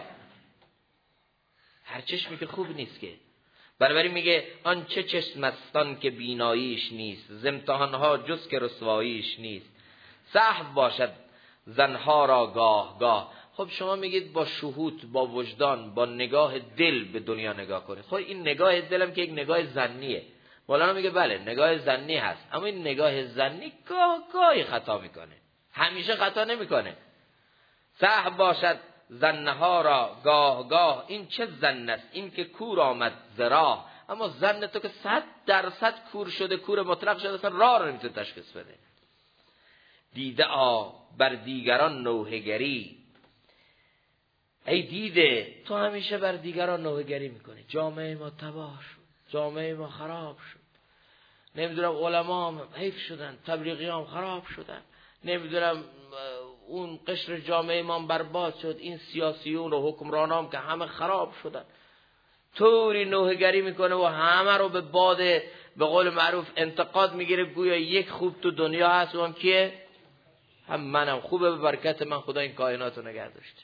هر چشمی که خوب نیست که. بنابراین میگه آن چه چشم استان که بیناییش نیست، ز امتحانها جز که رسواییش نیست. صحو باشد زنها را گاه گاه. خب شما میگید با شهود، با وجدان، با نگاه دل به دنیا نگاه کنید. خب این نگاه دلم که یک نگاه ظنیه. مولانا میگه بله نگاه ظنی هست، اما این نگاه ظنی گاهی خطا میکنه، همیشه خطا نمیکنه. صحو باشد زنها را گاه گاه، این چه ظن است این که کور آمد ز راه. اما ظن تو که 100% کور شده، کور مطلق شده، اصلا راه رو نمیتونه تشخیص بده. دیده بر دیگران نوحه‌گری، ای دیده تو همیشه بر دیگران نوحه‌گری میکنی. جامعه ما تباه شد، جامعه ما خراب شد، نمیدونم علما هم حیف شدن، تبلیغی هم خراب شدن، نمیدونم اون قشر جامعه ما برباد شد، این سیاسیون و حکمرانام که همه خراب شدن. طوری نوحه‌گری میکنه و همه رو به باد به قول معروف انتقاد میگیره، گویا یک خوب تو دنیا هست و اون کیه؟ هم منم. خوبه به برکت من خدا این کائنات رو نگه داشته.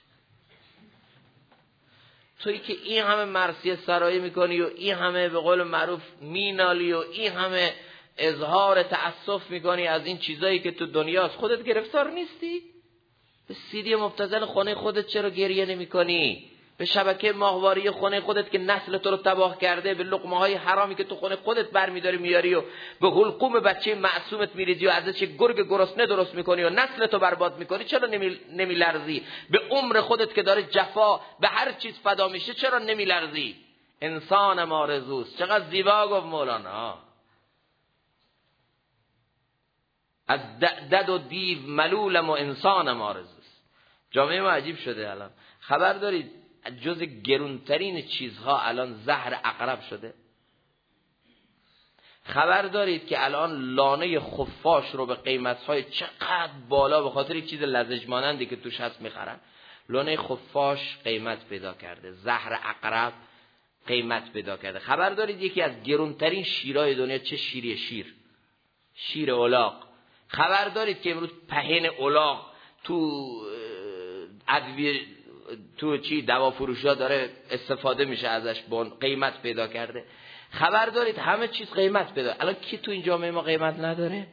تویی که این همه مرثیه سرایی میکنی و این همه به قول معروف مینالی و این همه اظهار تأسف میکنی از این چیزایی که تو دنیاست، خودت گرفتار نیستی؟ به سیدی مبتذل خونه خودت چرا گریه نمیکنی؟ به شبکه ماهواری خونه خودت که نسل تو رو تباه کرده، به لقمه های حرامی که تو خونه خودت برمیداری میاری و به حلقوم بچه معصومت میریزی و ازش گرگ گرسنه درست میکنی و نسل تو برباد میکنی، چرا نمیلرزی؟ به عمر خودت که داره جفا به هر چیز فدا میشه چرا نمیلرزی؟ انسانم آرزوست. چقدر زیبا گفت مولانا. از دد و دیو ملولم و انسانم آرزوست. جامعه ما عجیب شده. الان خبر دارید جز گرونترین چیزها الان زهر عقرب شده؟ خبر دارید که الان لانه خفاش رو به قیمتهای چقدر بالا به خاطر یک چیز لزج مانندی که توش هست میخرن؟ لانه خفاش قیمت پیدا کرده، زهر عقرب قیمت پیدا کرده. خبر دارید یکی از گرونترین شیرهای دنیا چه شیریه؟ شیر الاغ. خبر دارید که امروز پهن الاغ تو ادویه تو دوا فروشا داره استفاده میشه ازش، قیمت پیدا کرده. خبر دارید همه چیز قیمت پیدا. الان کی تو این جامعه ما قیمت نداره؟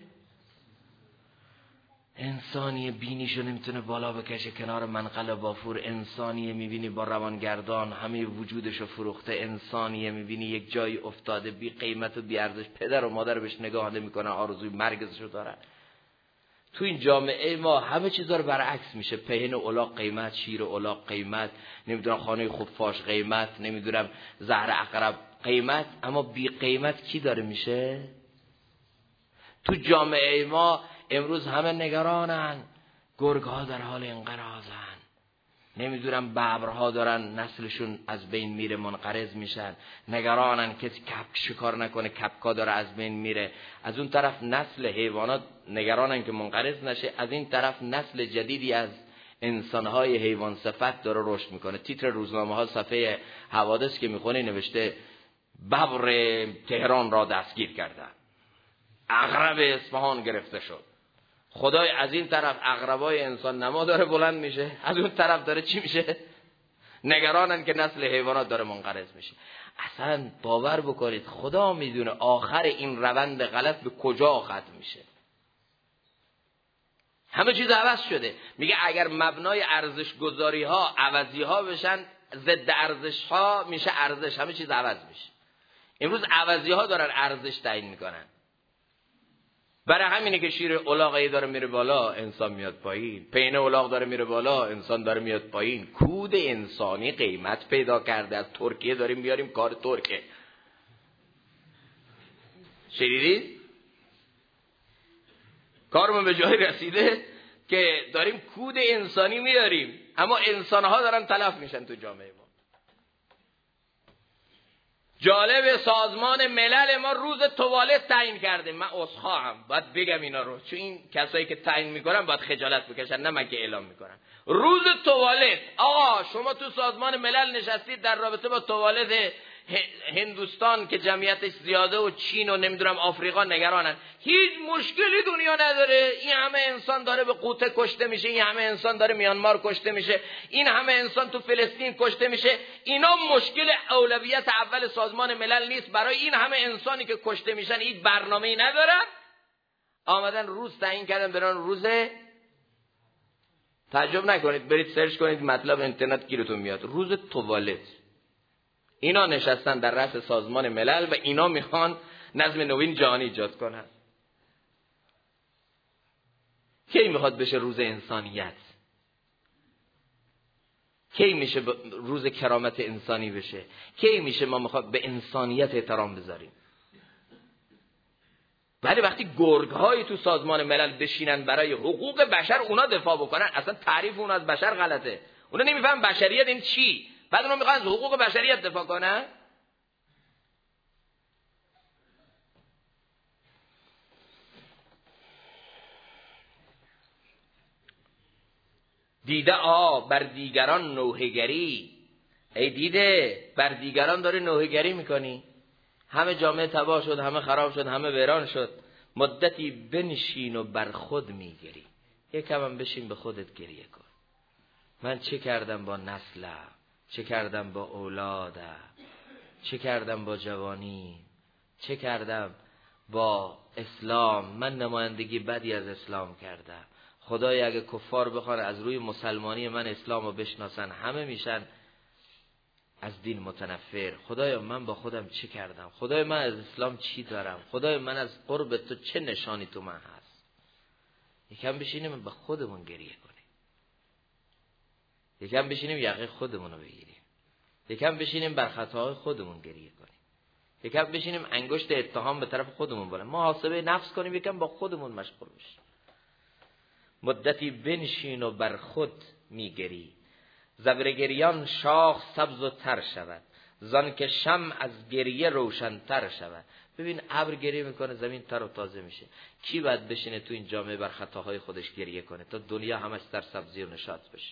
انسانی بینیشو نمیتونه بالا بکشه کنار منقل بافور، انسانی میبینی با روانگردان همه وجودشو فروخته، انسانی میبینی یک جایی افتاده بی قیمت و بی ارزش، پدر و مادر بهش نگاه نمیکنه، آرزوی مرگشو داره. تو این جامعه ما همه چیز رو برعکس میشه. پهن الاغ قیمت، شیر الاغ قیمت، نمیدونم خانه خفاش قیمت، نمیدونم زهر عقرب قیمت، اما بی قیمت کی داره میشه؟ تو جامعه ما امروز همه نگرانن، گرگ‌ها در حال انقراضن، نمیدونم ببرها دارن نسلشون از بین میره، منقرض میشن، نگرانن کسی کپک شکار نکنه، کپکا داره از بین میره. از اون طرف نسل حیوانات نگرانن که منقرض نشه، از این طرف نسل جدیدی از انسانهای حیوان صفت داره رشد میکنه. تیتر روزنامه ها صفحه حوادث که میخونه نوشته ببر تهران را دستگیر کردن، عقرب اصفهان گرفته شد. خدای از این طرف عقربای انسان نما داره بلند میشه، از اون طرف داره چی میشه؟ نگرانن که نسل حیوانات داره منقرض میشه. اصلا باور بکنید خدا میدونه آخر این روند غلط به کجا ختم میشه. همه چیز عوض شده. میگه اگر مبنای ارزش گذاری ها عوضی ها بشن، ضد ارزش ها میشه ارزش، همه چیز عوض میشه. امروز عوضی ها دارن ارزش تعیین میکنن. برای همینه که شیر الاغی داره میره بالا، انسان میاد پایین. پهن الاغ داره میره بالا، انسان داره میاد پایین. کود انسانی قیمت پیدا کرده. از ترکیه داریم بیاریم کار ترکه. شنیدید؟ کارمون به جایی رسیده که داریم کود انسانی میاریم، اما انسانها دارن تلف میشن تو جامعه ما. جالب، سازمان ملل ما روز توالت تعیین کرده. من عذرخواهم باید بگم اینا رو، چون این کسایی که تعیین میکنن باید خجالت بکشن، نه من که اعلام میکنم. روز توالت، آقا شما تو سازمان ملل نشستید در رابطه با توالت هندوستان که جمعیتش زیاده و چین و نمیدونم آفریقا نگرانن. هیچ مشکلی دنیا نداره. این همه انسان داره به قوطه کشته میشه، این همه انسان داره میانمار کشته میشه، این همه انسان تو فلسطین کشته میشه. اینا مشکل اولویت اول سازمان ملل نیست. برای این همه انسانی که کشته میشن هیچ برنامه‌ای ندارن. آمدن روز تعیین کردن، برن روز. تعجب نکنید، برید سرچ کنید مطلب اینترنت گیرتون میاد. روز توالت. اینا نشستن در رأس سازمان ملل و اینا میخوان نظم نوین جهانی ایجاد کنن. کی میخواد بشه روز انسانیت؟ کی میشه روز کرامت انسانی بشه؟ کی میشه ما میخواد به انسانیت احترام بذاریم؟ ولی وقتی گرگ‌های تو سازمان ملل بشینن برای حقوق بشر اونا دفاع بکنن، اصلا تعریف اون از بشر غلطه. اونا نمیفهمن بشریت این چی، بعد اونا میخوان از حقوق بشریت دفاع کنن. دیده بر دیگران نوحه‌گری. ای دیده بر دیگران داره نوحه‌گری میکنی. همه جامعه تباه شد، همه خراب شد، همه ویران شد. مدتی بنشین و بر خود میگری. یکم هم بشین به خودت گریه کن. من چه کردم با نسلم؟ چه کردم با اولادم؟ چه کردم با جوانی؟ چه کردم با اسلام؟ من نمایندگی بدی از اسلام کردم. خدای اگه کفار بخوان از روی مسلمانی من اسلام رو بشناسن، همه میشن از دین متنفر. خدایا من با خودم چه کردم؟ خدای من از اسلام چی دارم؟ خدای من از قرب تو چه نشانی تو من هست؟ یکم بشینیم به خودمون گریه کنیم. یکم بشینیم یقه خودمون رو بگیریم. یکم بشینیم بر خطاهای خودمون گریه کنیم. یکم بشینیم انگشت اتهام به طرف خودمون بلند، محاسبه نفس کنیم، یکم با خودمون مشغول بشیم. مدتی بنشین و بر خود میگری. زبرگریان شاخ سبز و تر شود، زان که شمع از گریه روشن تر شود. ببین ابر گریه میکنه، زمین تر و تازه میشه. کی باید بشینه تو این جامعه بر خطاهای خودش گریه کنه تا دنیا همش در سبزی و نشاط بشه؟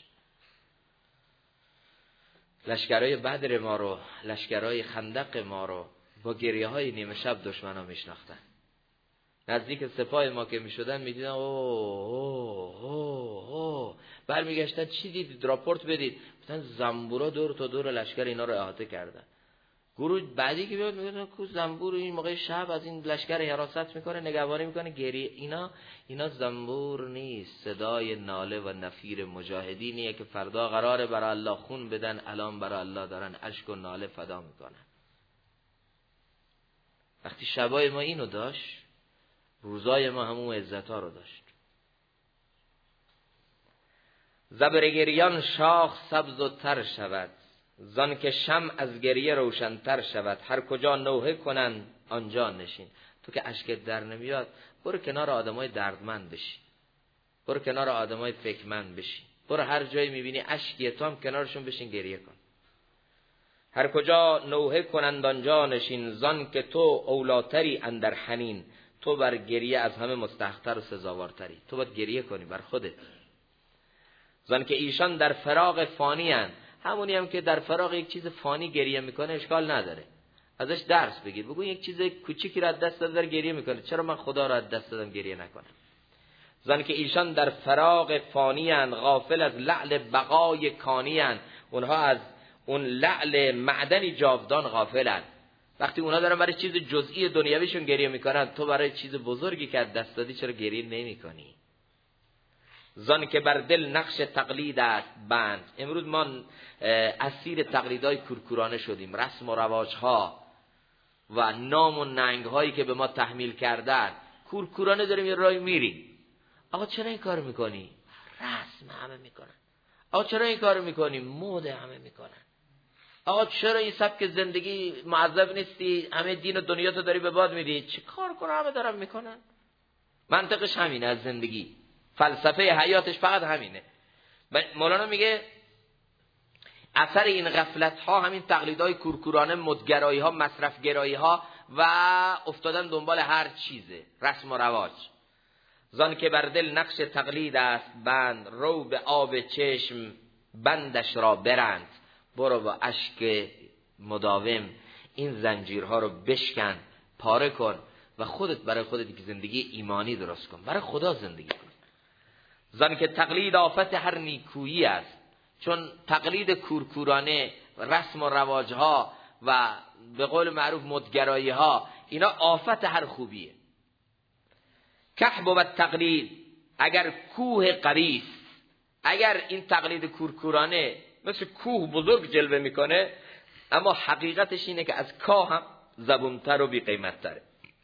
لشکرهای بدر ما رو، لشکرهای خندق ما رو با گریه های نیمه شب دشمنا میشناختن. نزدیک سپاه ما که میشدن میدیدن اوه برمیگشتن چی دیدید؟ راپورت بدید. مثلا زنبورا دور تا دور لشکر اینا رو احاطه کردن. گروه بعدی که بیاد میگن کو زنبور این موقع شب از این لشکر حراست میکنه، نگهبانی میکنه، گریه. اینا زنبور نیست، صدای ناله و نفیر مجاهدینیه که فردا قراره برای الله خون بدن، الان برای الله دارن اشک و ناله فدا میکنن. وقتی شبای ما اینو داشت، روزای ما همون عزت ها رو داشت. زبر گریان شاخ سبز و تر شود، زان که شمع از گریه روشن‌تر شود. هر کجا نوحه کنند آنجا نشین. تو که اشکت در نمیاد برو کنار آدمای دردمند بشی، برو کنار آدمای فکرمند بشی، برو هر جایی میبینی اشکیه تو هم کنارشون بشین گریه کن. هر کجا نوحه کنند آنجا نشین، زان که تو اولاتری اندر حنین. تو بر گریه از همه مستحق‌تر و سزاوارتری. تو باید گریه کنی بر خودت. زان که ایشان در فراق فانی اند. همونی هم که در فراق یک چیز فانی گریه میکنه اشکال نداره، ازش درس بگیر. بگو یک چیز کوچیکی را از دست داد گریه میکنه، چرا من خدا را از دست دادم گریه نکنم؟ زان که ایشان در فراق فانی اند، غافل از لعل بقای کانی اند. اونها از اون لعل معدنی جاودان غافلند. وقتی اونها دارن برای چیز جزئی دنیویشون گریه میکنن، تو برای چیز بزرگی که از دست دادی چرا گریه نمیکنی؟ زان که بر دل نقش تقلید است بند. امروز ما اسیر تقلیدهای کورکورانه شدیم، رسم و رواجها و نام و ننگهایی که به ما تحمیل کردن. کورکورانه داریم یه راهی میریم. آقا چرا این کارو میکنی؟ رسم همه میکنن. آقا چرا این کارو میکنی؟ مود همه میکنن. آقا چرا این سبک زندگی معذب نیستی؟ همه دین و دنیا تو داری به باد میدی. چه کار کنه همه دارن میکنن؟ منطقش همینه از زندگی، فلسفه حیاتش فقط همینه. مولانا میگه اثر این غفلت ها همین تقلیدهای کورکورانه، مدگرایی ها، مصرف گرایی ها و افتادن دنبال هر چیزه، رسم و رواج. زان که بر دل نقش تقلید است بند، رو به آب چشم بندش را برند. برو با اشک مداوم این زنجیرها رو بشکن، پاره کن و خودت برای خودت که زندگی ایمانی درست کن، برای خدا زندگی کن. زن که تقلید آفت هر نیکویی است. چون تقلید کورکورانه، رسم و رواجها و به قول معروف مدگرایی ها، اینا آفت هر خوبیه. که بود تقلید اگر کوه قوی است. اگر این تقلید کورکورانه مثل کوه بزرگ جلوه میکنه، اما حقیقتش اینه که از کاه هم زبونتر و بی قیمت‌تره.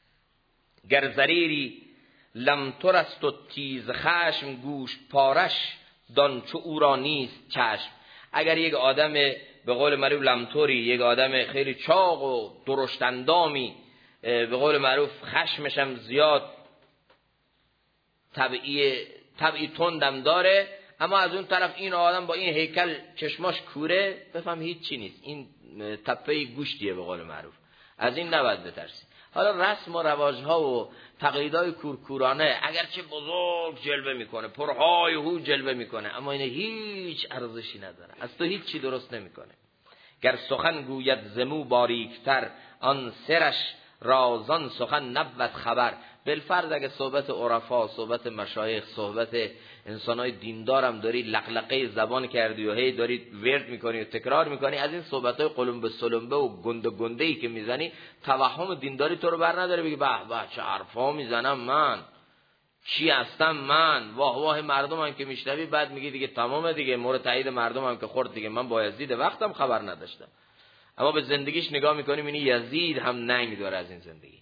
گر زریری لم ترست و تیز خشم، گوش پارش دان چو او را نیست چشم. اگر یک آدم به قول معروف لمتوری، یک آدم خیلی چاق و درشت اندامی، به قول معروف خشمش هم زیاد طبعی تندم داره، اما از اون طرف این آدم با این هیکل چشماش کوره، بفهم هیچ چی نیست، این تپه گوشتیه به قول معروف، از این نباید بترسی. حالا رسم و رواجها و تقلیدهای کورکورانه اگرچه بزرگ جلوه میکنه، پرهای هو جلوه میکنه، اما این هیچ ارزشی نداره، از تو هیچ چی درست نمیکنه. گر سخن گوید زمو باریکتر، آن سرش رازان سخن نبود خبر. بالفرض اگه صحبت عرفا، صحبت مشایخ، صحبت انسانای دیندارم داری لقلقه زبان کردی و هی داری ورد میکنی و تکرار میکنی، از این صحبتای قلمبه سلمبه و گنده گنده ای که میزنی توهم دینداری تو رو بر نداره. بگی به به چه حرفا میزنم من، چی هستم من، واه واه مردمم که میشنوی، بعد میگی دیگه تمامه دیگه، مورد تایید مردمم که خورد دیگه، من با یزید وقتم خبر نداشتم. اما به زندگیش نگاه میکنیم اینی یزید هم ننگ داره از این زندگی.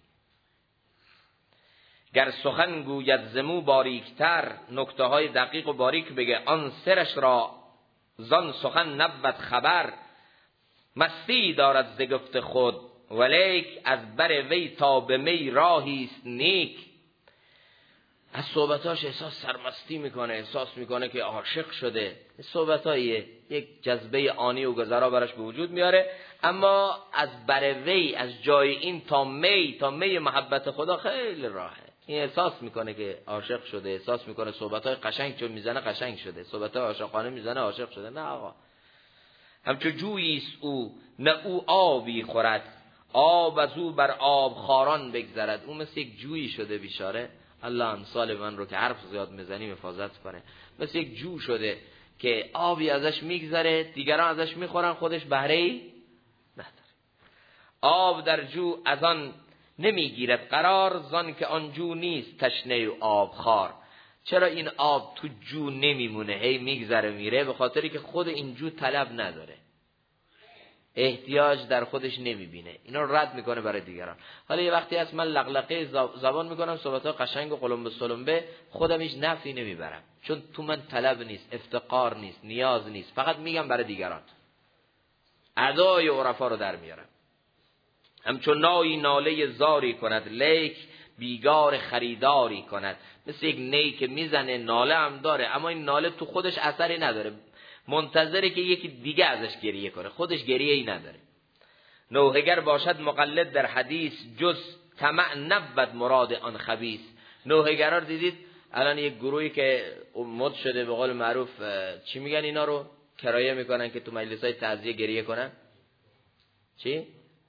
گر سخن گوید زمو باریکتر، نکته های دقیق و باریک بگه، آن سرش را زان سخن نبود خبر. مستی دارد ز گفت خود ولیک، از بر وی تا به می راهیست نیک. از صحبتاش احساس سرمستی میکنه، احساس میکنه که عاشق شده. صحبتای یک جذبه آنی و گذرا براش به وجود میاره، اما از بر وی، از جای این تا می محبت خدا خیلی راهه. این احساس میکنه که عاشق شده، احساس میکنه صحبتای قشنگ چون میزنه قشنگ شده، صحبتای عاشقانه میزنه عاشق شده. نه آقا، همچو جوییست او، نه او آبی خورد، آب از او بر آب خاران بگذرد. اون مثل یک جویی شده بیچاره، الله امثال من رو که حرف زیاد میزنیم حفاظت کنه، مثل یک جو شده که آبی ازش میگذره، دیگران ازش میخورن، خودش بهره‌ای نداره. آب در جو از آن نمیگیرد قرار، زان که آن جو نیست تشنه و آب خار. چرا این آب تو جو نمیمونه، هی میگذره میره؟ به خاطری که خود این جو طلب نداره. احتیاج در خودش نمیبینه، اینا رو رد میکنه برای دیگران. حالا یه وقتی هست من لقلقه زبان میکنم، صحبت‌ها قشنگ و قلمبه سلمبه، خودم هیچ نفعی نمیبرم، چون تو من طلب نیست، افتقار نیست، نیاز نیست، فقط میگم برای دیگران. ادای عرفا رو در میارم. همچون نایی ناله زاری کند، لیک بیگار خریداری کند. مثل یک نی که میزنه، ناله هم داره، اما این ناله تو خودش اثری نداره، منتظره که یکی دیگه ازش گریه کنه، خودش گریه ای نداره. نوحگر باشد مقلد در حدیث، جز طمع نبود مراد آن خبیث. نوحگرار دیدید الان یک گروهی که مد شده به قول معروف، چی میگن اینا رو؟ کرایه میکنن که تو مجلس‌های تعزیه گریه کنن. چی؟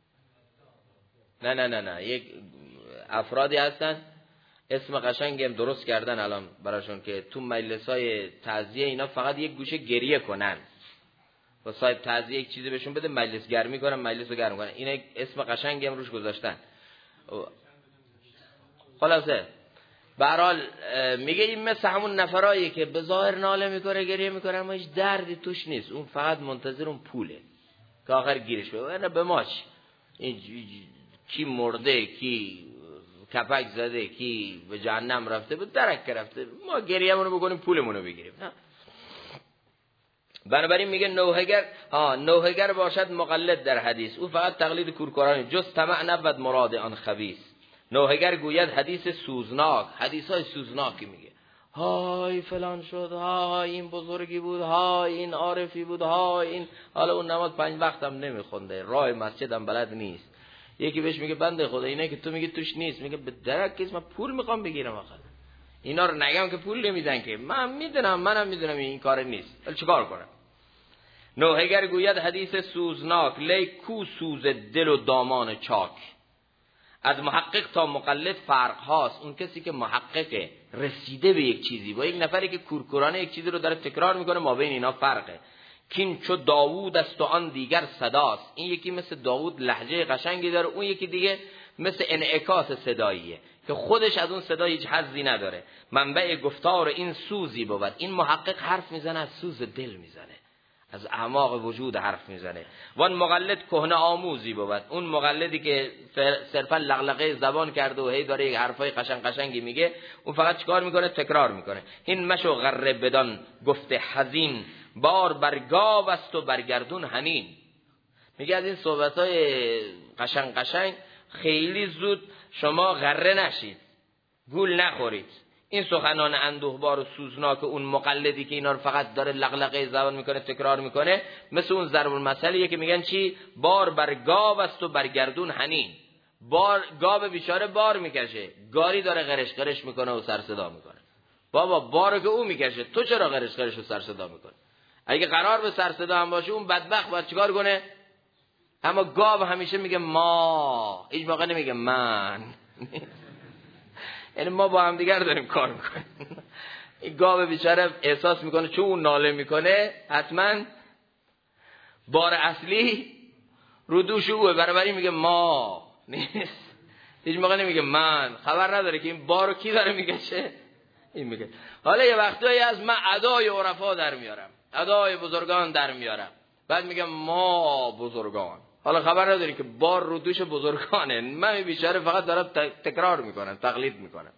نه یک افرادی هستن اسم قشنگی هم درست کردن الان براشون که تو مجلس‌های تعزیه اینا فقط یک گوشه گریه کنن و صاحب تعزیه یک چیزی بهشون بده، مجلس گرمی کنن، مجلس رو گرم کنن. اینا اسم قشنگی هم روش گذاشتن. خلاصه به هر حال میگه این مثل همون نفرایی که به ظاهر ناله میکنه، گریه میکنه، اما هیچ دردی توش نیست، اون فقط منتظر اون پوله که آخر گیرش بده. به ما کی مرده، کی کپک زده، کی به جهنم رفته، به درک رفته، ما گریه‌مون رو بکنیم پولمون رو بگیریم. بنابراین میگه نوحگر باشد مقلد در حدیث، او فقط تقلید کورکورانه، جز طمع نبود مراد آن خبیث. نوحگر گوید حدیث سوزناک، حدیث‌های سوزناکی میگه، های فلان شد، های این بزرگی بود، های این عارفی بود، های این، حالا اون نماز 5 وقت هم نمیخونده، راه مسجد هم بلد نیست. یکی بهش میگه بنده خدا اینه که تو میگی توش نیست، میگه به درک کس من پول میخوام بگیرم، آخه اینا رو نگم که پول نمیدن که، منم میدونم این کار نیست، ولی چیکار کنم؟ نوحگر گوید حدیث سوزناک، لیک کو سوز دل و دامان چاک. از محقق تا مقلد فرق هاست. اون کسی که محققه، رسیده به یک چیزی، با یک نفری که کورکورانه یک چیزی رو داره تکرار میکنه، ما بین اینا فرقه. کین چو داوود است و آن دیگر صداست. این یکی مثل داوود لهجه قشنگی داره، اون یکی دیگه مثل انعکاس صداییه که خودش از اون صدا هیچ حظی نداره. منبع گفتار این سوزی بود. این محقق حرف میزنه، از سوز دل میزنه، از اعماق وجود حرف میزنه. وان مقلد کهنه آموزی بود. اون مقلدی که صرفا لغلقه زبان کرده و هی داره یک حرفای قشنگی میگه، اون فقط چیکار میکنه؟ تکرار میکنه. این مشو غره بدان گفته حزین، بار بر گاو است و برگردون حنین. میگه از این صحبتای قشنگ خیلی زود شما غره نشید، گول نخورید. این سخنان اندوهبار و سوزناک اون مقلدی که اینا رو فقط داره لغلقه زبان میکنه، تکرار میکنه، مثل اون ضرب المثلیه که میگن چی؟ بار بر گاو است و برگردون حنین. گاو بیچاره بار میکشه، گاری داره غرش غرش میکنه و سر صدا میکنه. بابا بارو که اون میکشه، تو چرا غرش غرش و سر صدا میکنه؟ اگه قرار به سر صدا هم باشه، اون بدبخت باید چیکار کنه؟ اما گاو همیشه میگه ما، هیچ موقع نمیگه من. یعنی ما با هم دیگر داریم کار میکنیم. این گاو بیچاره احساس میکنه چون اون ناله میکنه حتما بار اصلی رو دوش اوه، بنابراین میگه ما، نیست. هیچ موقع نمیگه من، خبر نداره که این بارو کی داره میکشه. این میگه حالا یه وقتایی از من ادای عرفا در میارم، ادای بزرگان در میارم، بعد میگم ما بزرگان، حالا خبر نداری که بار رو دوش بزرگانه، من بیچاره فقط دارم تکرار میکنم، تقلید میکنم.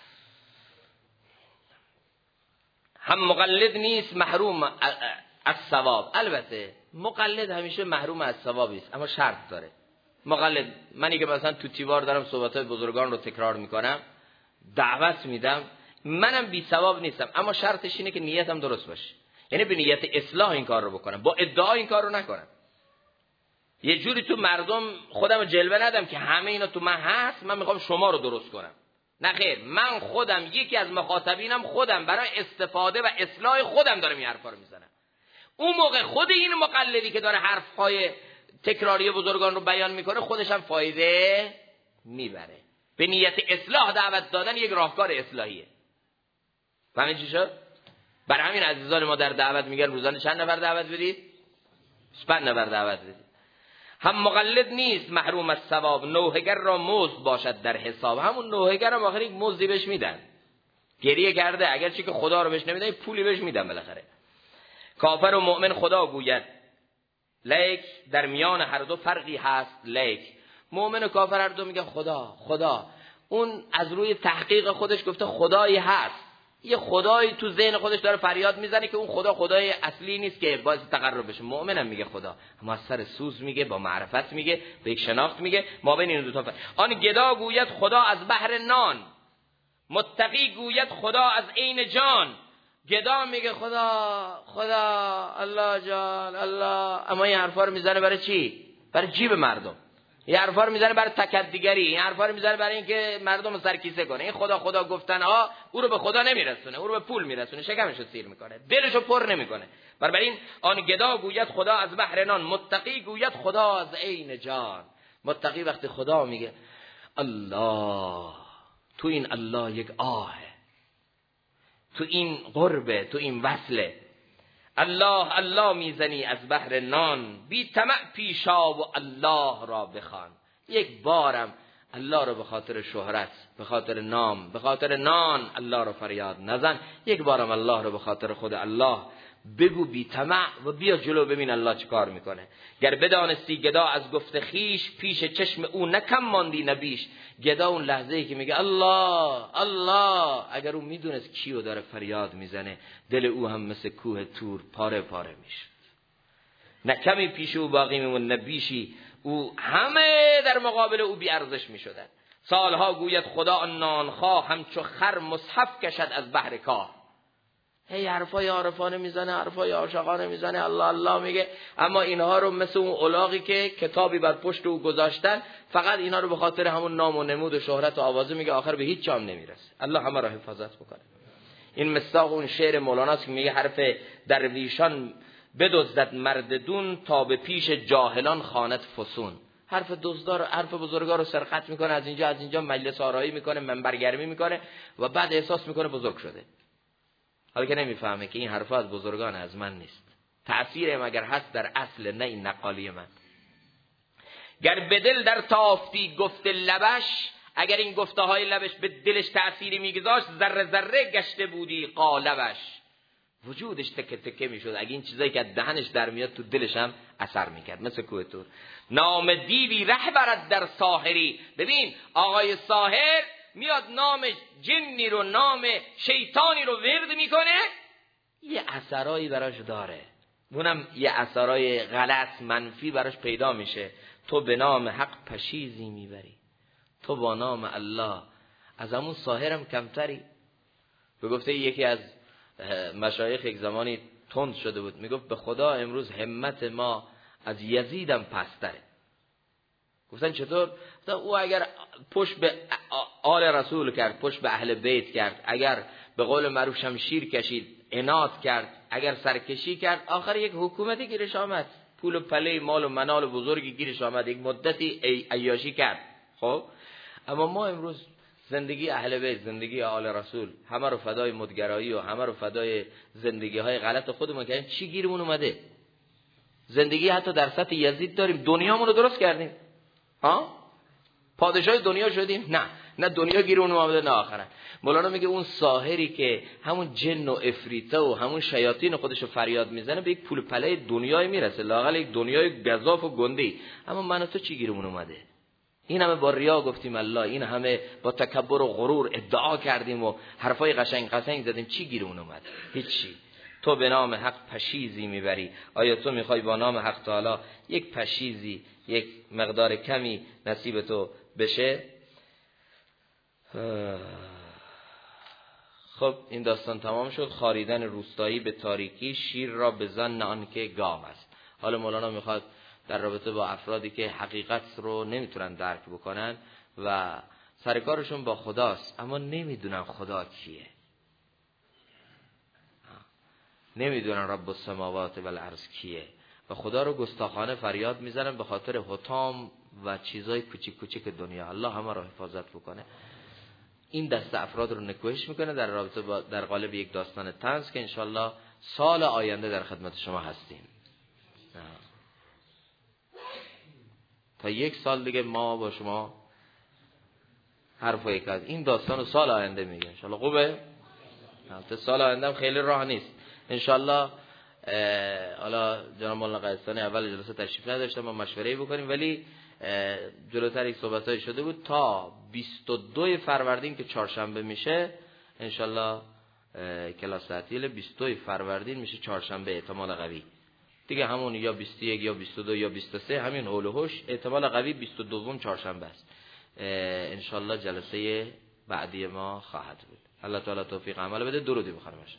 هم مقلد نیست محروم از ثواب. البته مقلد همیشه محروم از ثواب است، اما شرط داره. مقلد، منی که مثلا تو تیوار دارم صحبت‌های بزرگان رو تکرار میکنم، دعوت میدم، منم بی ثواب نیستم، اما شرطش اینه که نیتم درست باشه. یعنی به نیت اصلاح این کار رو بکنم، با ادعا این کار رو نکنم. یه جوری تو مردم خودم جلوه ندم که همه اینا تو من هست، من میخوام شما رو درست کنم. نه خیر، من خودم یکی از مخاطبینم، خودم برای استفاده و اصلاح خودم دارم این حرفا رو میزنم. اون موقع خود این مقلدی که داره حرفهای تکراری بزرگان رو بیان میکنه، خودش هم فایده میبره. به نیت اصلاح دعوت دادن یک راهکار اصلاحیه. فهمید چی شد؟ برای همین عزیزان ما در دعوت میگن روزانه چند نفر دعوت بدید؟ 5 نفر دعوت بدید. هم مقلد نیست محروم از ثواب، نوحگر را مزد باشد در حساب. همون نوحگر هم آخر یک مزدی بهش میدن، گریه کرده، اگرچه که خدا رو بهش نمیدن، پولی بهش میدن بالاخره. کافر و مؤمن خدا گوید لیک در میان هر دو فرقی هست. لیک مؤمن و کافر هر دو میگه خدا خدا. اون از روی تحقیق خودش گفته خدایی هست، یه خدایی تو ذهن خودش داره فریاد میزنه که اون خدا خدای اصلی نیست که باعث تقرب بشه. مؤمنم میگه خدا، اما از سر سوز میگه، با معرفت میگه، به یک شناخت میگه. ما بین این دو تا آن گدا گوید خدا از بحر نان، متقی گوید خدا از عین جان. گدا میگه خدا خدا الله جان الله، اما این حرفا رو میزنه برای چی؟ برای جیب مردم. این حرفا رو میزنه برای تکدیگری، این حرفا رو میزنه برای اینکه مردم رو سرکیسه کنه. این خدا خدا گفتن ها او رو به خدا نمیرسونه، او رو به پول میرسونه، شکمشو سیر میکنه، دلشو پر نمیکنه. بنابراین آن گدا گوید خدا از بحر نان، متقی گوید خدا از عین جان. متقی وقتی خدا میگه الله، تو این الله یک آهه، تو این قربه، تو این وصله. الله الله میزنی از بحر نان، بی طمع پیشا و الله را بخوان. یک بارم الله رو به خاطر شهرت، به خاطر نام، به خاطر نان الله رو فریاد نزن. یک بارم الله رو به خاطر خود الله بگو بی طمع و بیا جلو ببین الله چه کار میکنه. گر بدانستی گدا از گفت خیش، پیش چشم او نکم ماندی نبیش. گدا اون لحظه ای که میگه الله الله، اگر اون میدونست کیو داره فریاد میزنه، دل او هم مثل کوه تور پاره پاره میشه. نکمی پیش او باقی میمون نبیشی، او همه در مقابل او بی ارزش میشدن. سالها گوید خدا آن نانخواه، همچو خر مصحف کشد از بحر کاه. هی حرفای عارفانه میزنه، حرفای عاشقانه میزنه، الله الله میگه، اما اینها رو مثل اون الاغی که کتابی بر پشت او گذاشتن، فقط اینها رو به خاطر همون نام و نمود و شهرت و آوازه میگه، آخر به هیچ جام نمیرسه. الله همه را حفاظت بکنه. این مصداق اون شعر مولاناست که میگه حرف درویشان بدزدد مرد دون، تا به پیش جاهلان خواند فسون. حرف دزدار، حرف بزرگا رو سرقت میکنه، از اینجا مجلس آرایی میکنه، منبرگرمی میکنه و بعد احساس میکنه بزرگ شده. حالا که نمیفهمه که این حرفا از بزرگان، از من نیست. تأثیرم اگر هست در اصل، نه این نقالی من. گر به دل در تافتی گفت لبش، اگر این گفته های لبش به دلش تأثیری میگذاشت، ذره ذره گشته بودی قالبش. وجودش تکه تکه میشد اگه این چیزایی که دهنش در میاد تو دلش هم اثر میکرد، مثل کوه طور. نام دیوی ره برد در ساحری. ببین آقای ساحر میاد نام جنی رو، نام شیطانی رو ورد میکنه، یه اثرایی براش داره، اونم یه اثرای غلط منفی براش پیدا میشه. تو به نام حق پشیزی میبری، تو با نام الله از همون ساحرم کمتری. به گفته یکی از مشایخ یک زمانی تند شده بود، میگفت به خدا امروز همت ما از یزیدم پستره. گفتن چطور؟ او اگر پشت به آل رسول کرد، پشت به اهل بیت کرد، اگر به قول معروف شمشیر کشید، عناد کرد، اگر سرکشی کرد، آخر یک حکومتی گیرش آمد، پول و پله مال و منال بزرگی گیرش آمد، یک مدتی عیاشی کرد. خب اما ما امروز زندگی اهل بیت، زندگی آل رسول، همه رو فدای مدگرایی و همه رو فدای زندگی های غلط خودمون کردیم. چی گیرمون اومده؟ زندگی حتی در سطح یزید داریم، دنیامون رو درست کردیم. پادشاه دنیا شدیم؟ نه دنیا گیرمون اومده، نه آخرت. مولانا میگه اون ساحری که همون جن و افریته و همون شیاطین خودشو فریاد میزنه، به یک پول پله دنیای میرسه، لااقل یک دنیای گزاف و گنده‌ای. اما من و تو چی گیرمون اومده؟ این همه با ریا گفتیم الله، این همه با تکبر و غرور ادعا کردیم و حرفای قشنگ زدیم، چی گیرمون اومد؟ هیچی. تو به نام حق پشیزی میبری. آیا تو میخوای با نام حق تعالی یک پشیزی، یک مقدار کمی نصیب تو بشه؟ خب این داستان تمام شد. خاریدن روستایی به تاریکی، شیر را به ظن آنکه گاو است. حالا مولانا میخواد در رابطه با افرادی که حقیقت رو نمیتونن درک بکنن و سرکارشون با خداست اما نمیدونن خدا کیه، نمیدونن رب السماوات و الارض کیه و خدا رو گستاخانه فریاد میزنن به خاطر حطام و چیزای کوچیک کوچیک دنیا. الله همه رو حفاظت بکنه. این دست افراد رو نکوهش میکنه در رابطه با در قالب یک داستان طنز که انشالله سال آینده در خدمت شما هستیم. تا یک سال دیگه ما با شما حرفایی کرد. این داستان سال آینده میگه انشالله. خوبه؟ تا سال آینده هم خیلی راه نیست انشالله. حالا جناب مولانا قیصانی اول جلسه تشریف نداشتن، ما مشوره‌ای بکنیم، ولی جلوتر یک صحبتایی شده بود تا 22 فروردین که چهارشنبه میشه انشالله کلاس تعطیل. 22 فروردین میشه چهارشنبه احتمال قوی دیگه، همون یا 21 یا 22 یا 23 همین حول و حوش، احتمال قوی 22 چهارشنبه است انشالله جلسه بعدی ما خواهد بود. الله تعالی توفیق عمل بده. درودی بخونمش.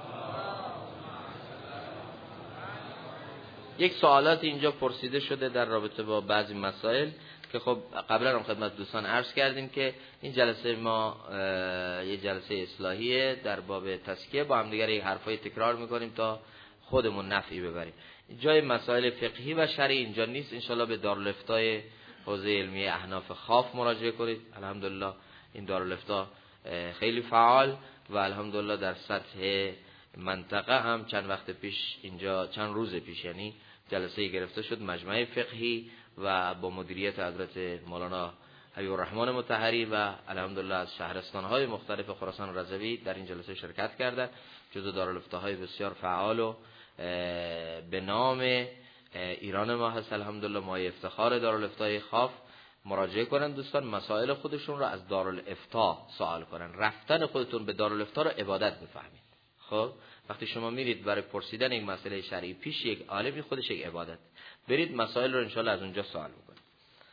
یک سوالات اینجا پرسیده شده در رابطه با بعضی مسائل که خب قبلا هم خدمت دوستان عرض کردیم که این جلسه ما یه جلسه اصلاحیه در باب تزکیه، با هم دیگر یک حرفای تکرار میکنیم تا خودمون نفعی ببریم. جای مسائل فقهی و شرعی اینجا نیست. انشالله به دارالفتای حوزه علمی احناف خاف مراجعه کنید. الحمدلله این دارالفتا خیلی فعال و الحمدلله در سطح منطقه هم چند وقت پیش اینجا، چند روز پیش یعنی جلسه گرفته شد مجمع فقهی و با مدیریت حضرت مولانا حبیب الرحمن مطهری و الحمدلله از شهرستان‌های مختلف خراسان رضوی در این جلسه شرکت کردند. جزو دارالفتاهای بسیار فعال و به نام ایران ما هست. الحمدلله مایه افتخار دارالفتای خاف. مراجعه کنن دوستان، مسائل خودشون رو از دارالافتا سوال کنن. رفتن خودتون به دارالافتا رو عبادت بفهمید. خب وقتی شما میرید برای پرسیدن یک مسئله شرعی پیش یک عالمی، خودش یک عبادت. برید مسائل رو انشالله از اونجا سوال بکنید.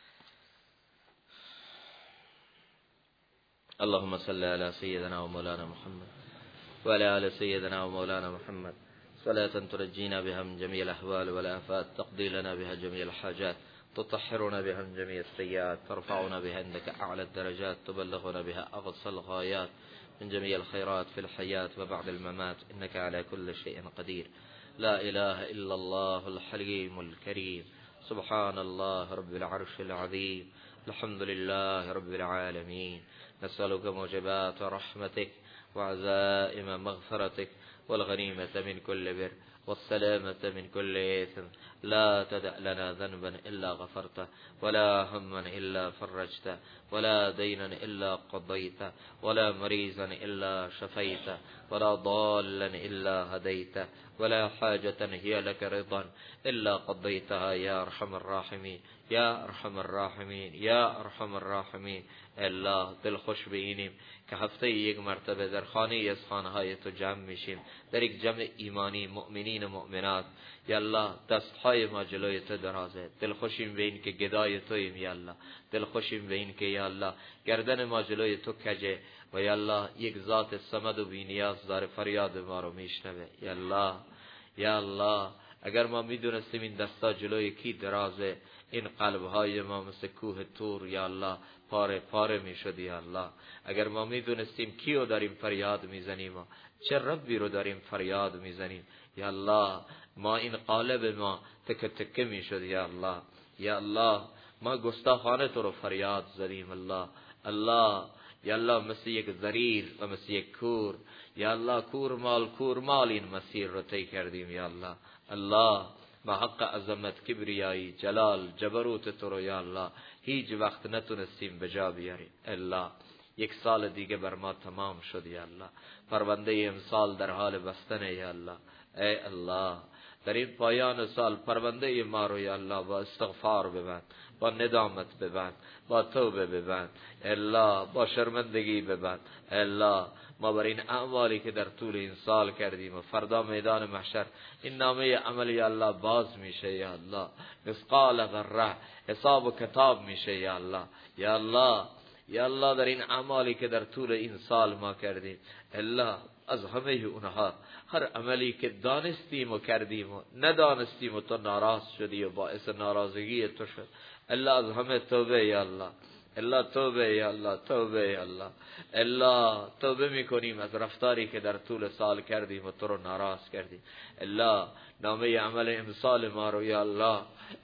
اللهم صل علی سیدنا و مولانا محمد و علی آل سیدنا و مولانا محمد صلاة ترجینا بها من جمیع الاحوال والآفات، تقضی لنا بها جمیع الحاجات، تطهرنا بها من جميع السيئات، ترفعنا بها عندك أعلى الدرجات، تبلغنا بها أقصى الغايات من جميع الخيرات في الحياة وبعد الممات، إنك على كل شيء قدير. لا إله إلا الله الحليم الكريم، سبحان الله رب العرش العظيم، الحمد لله رب العالمين. نسألك موجبات رحمتك وعزائم مغفرتك والغنيمة من كل بر والسلامة من كل إثم. لا تدع لنا ذنبا إلا غفرته، ولا هما إلا فرجته، ولا دينا إلا قضيته، ولا مريضا إلا شفيته، ولا ضالا إلا هديته، ولا حاجة هي لك رضا إلا قضيتها يا أرحم الراحمين، يا أرحم الراحمين، يا أرحم الراحمين. الله دل خوش بینیم که هفته یک مرتبه در خانه از خانه‌های تو جمع میشیم، در یک جمع ایمانی مؤمنین و مؤمنات. یا الله دستهای ما جلوی تو درازه، دل خوشیم به این که گدای توییم. یا الله دل خوشیم به این که یا الله گردن ما جلوی تو کجه و یا الله یک ذات صمد و بی نیاز داره فریاد ما رو میشنوه. یا الله یا الله اگر ما میدونستیم این دستا جلوی کی درازه، این قلبهای ما مثل کوه طور یا الله پاره پاره میشد. یا الله اگر ما میدونستیم کیو داریم فریاد میزنیم و چه ربی رو داریم فریاد میزنیم، یا الله ما این قالب ما تکه تکه میشد. یا الله یا الله ما گستاخانه تو رو فریاد زدیم. الله الله یا الله مثل یک ضریر و مثل یک کور، یا الله کور مال این مسیر رو طی کردیم. یا الله الله ما حق عظمت کبریایی جلال جبروت تو رو یا الله هیچ وقت نتونستیم به جا بیاریم. الله یک سال دیگه بر ما تمام شد. یا الله پرونده امسال در حال بستنه. یا الله ای الله در این پایان سال پرونده ما رو یا الله با استغفار ببند، با ندامت ببند، با توبه ببند. الله با شرمندگی ببند. الله ما بر این اعمالی که در طول این سال کردیم و فردا میدان محشر این نامه عمل یا الله باز میشه. یا الله مثقال ذره حساب و کتاب میشه. یا الله یا الله یا الله در این اعمالی که در طول این سال ما کردیم، الله از همه اونها هر عملی که دانستیم و کردیم و ندانستیم و تو ناراض شدی و باعث ناراضگی تو شد، الله از همه توبه. یا الله الله توبه. یا الله توبه. یا الله الله توبه میکنیم از رفتاری که در طول سال کردیم و تو رو ناراض کردیم. الله نامه عمل امسال ما رو یا الله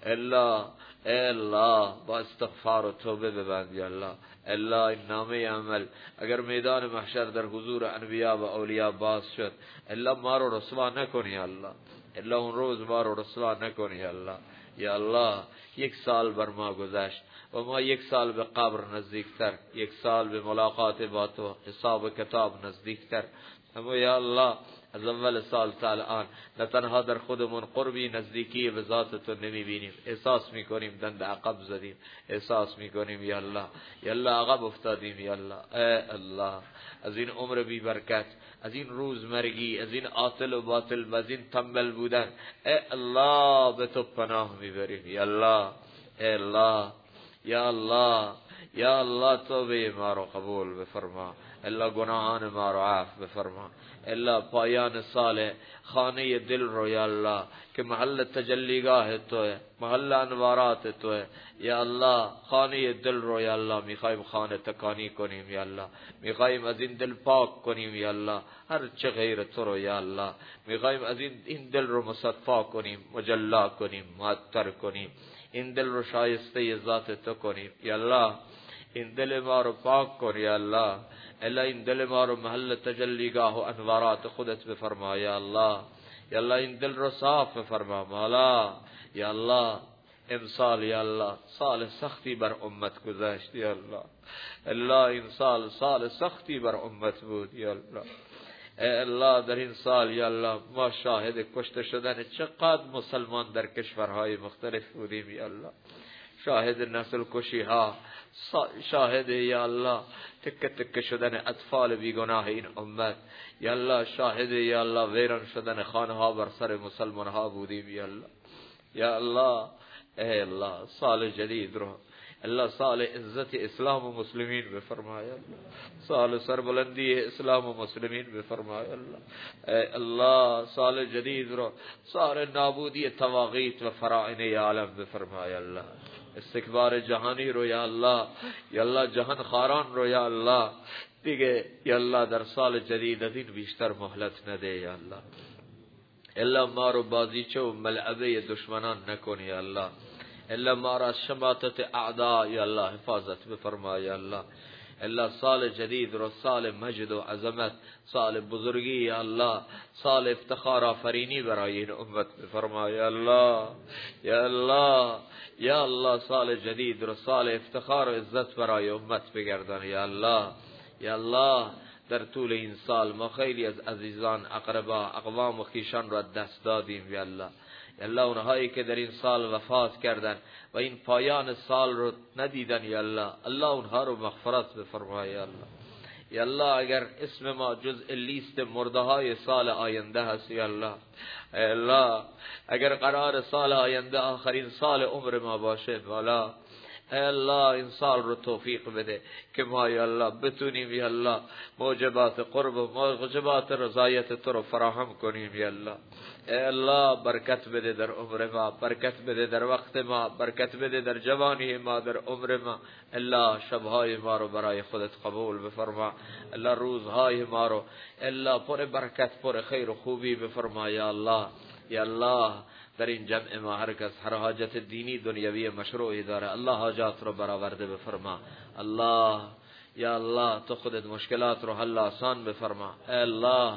الله با استغفار و توبه ببند. یا الله الله این نامه عمل اگر میدان محشر در حضور انبیا و اولیاء باز شد، الله ما رو رسوا نکن. یا الله الله اون روز ما رو رسوا نکن. یا الله یا الله یک سال بر ما گذشت و ما یک سال به قبر نزدیکتر، یک سال به ملاقات با تو حساب و کتاب نزدیکتر. اما یا الله از اول سال تا الان نه تنها در خودمون قربی نزدیکی به ذات تو نمیبینیم، احساس میکنیم دند عقب زدیم، احساس میکنیم یا الله عقب افتادیم یا الله. ای الله از این عمر بی برکت، از این روزمرگی، از این عاطل و باطل و از این تنبل بودن، ای الله به تو پناه میبریم یا الله. ای الله یا الله یا الله توبه ما رو قبول بفرما، الا گناهان ما رو عفو بفرما، الا پایان سال خانه دل رو یا الله که محل تجلیگاه توه، محل انوارات توه یا الله. خانه دل رو یا الله میخوایم خانه تکانی کنیم یا الله، میخوایم از این دل پاک کنیم یا الله هر چه غیر تو رو یا الله، میخوایم از این دل رو مصفا کنیم، مجلا کنیم، معطر کنیم، این دل رو شایسته ذات تو کنیم یا الله. این دل ما رو پاک کن یا الله، الا این دل ما رو محل تجلیگاه و انوارات خودت بفرما یا الله. یا الله این دل رو صاف بفرما مولا یا الله. امسال یا الله سال سختی بر امت گذشت یا الله، الا این سال سختی بر امت بود یا الله. ای الله در این سال یا الله ما شاهد کشته شدن چقدر مسلمان در کشورهای مختلف بودیم یا الله، شاهد نسل کشی ها، شاهد یا الله تکه تکه شدن اطفال بیگناه این امت یا الله، شاهد یا الله ویران شدن خانه ها بر سر مسلمان ها بودیم یا الله. یا الله ای الله سال جدید رو الله سال عزت اسلام و مسلمین بفرمای الله، سال سربلندی اسلام و مسلمین بفرمای الله. ای الله سال جدید رو سال نابودی طواغیت و فراعنه عالم بفرمای الله، استکبار جهانی رو یا الله، یا الله جهان خاران رو یا الله دیگه یا الله در سال جدید از این بیشتر مهلت نده یا الله. الا ما رو بازیچه و ملعبه دشمنان نکن یا الله، الا ما را از شماتت اعدا یا الله حفاظت بفرما یا الله. الا سال جدید رو سال مجد و عظمت، سال بزرگی یا الله، سال افتخار آفرینی برای این امت بفرما یا الله. یا الله یا الله سال جدید رو سال افتخار و عزت برای امت بگردان یا الله. یا الله در طول این سال ما خیلی از عزیزان، اقربا، اقوام و خیشان را دست دادیم یا الله. یا الله اونهایی که در این سال وفات کردن و این پایان سال رو ندیدن یا الله، الله اونها رو مغفرت بفرما یا الله. یا الله اگر اسم ما جزء لیست مرده های سال آینده هست یا الله، یا الله اگر قرار سال آینده آخرین سال عمر ما باشه مولا، ای الله این سال رو توفیق بده که ما یا الله بتونیم یا الله موجبات قرب و موجبات رضایت تو رو فراهم کنیم یا الله. ای الله برکت بده در عمر ما، برکت بده در وقت ما، برکت بده در جوانی ما، در عمر ما. الله شبهای ما رو برای خودت قبول بفرما، الله روزهای ما رو الله پر برکت، پر خیر و خوبی بفرما یا الله. یا الله در این جمع ما هر کس هر حاجت دینی دنیوی مشروعی داره الله حاجات رو برآورده بفرما. الله یا الله تو خودت مشکلات رو حل آسان بفرما. ای الله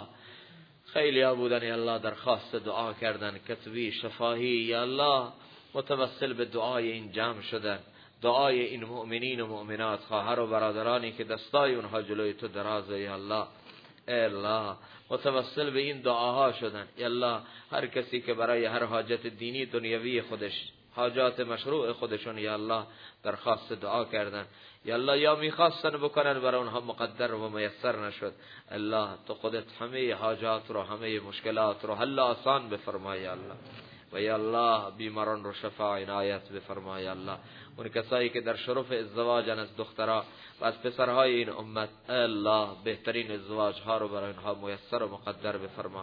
خیلی ها بودن یا الله درخواست دعا کردن، کتبی شفاهی یا الله متوسل به دعای این جمع شدن، دعای این مؤمنین و مؤمنات، خواهر و برادرانی که دستای اونها جلوی تو درازه یا الله. ای الله متوسل به این دعاها شدن یا الله، هر کسی که برای هر حاجت دینی دنیوی خودش، حاجات مشروع خودشون یا الله درخواست دعا کردن یا الله، یا میخواستن بکنن برای اونها مقدر و میسر نشد، الله تو خودت همه حاجات رو، همه مشکلات رو حل آسان بفرمای یا الله. و یا الله بیماران رو شفا عنایت بفرمای یا الله. اون کسایی که در شرف ازدواجن از دخترها و از پسرهای این امت، الله بهترین ازدواج ها رو برای اینها میسر و مقدر بفرما.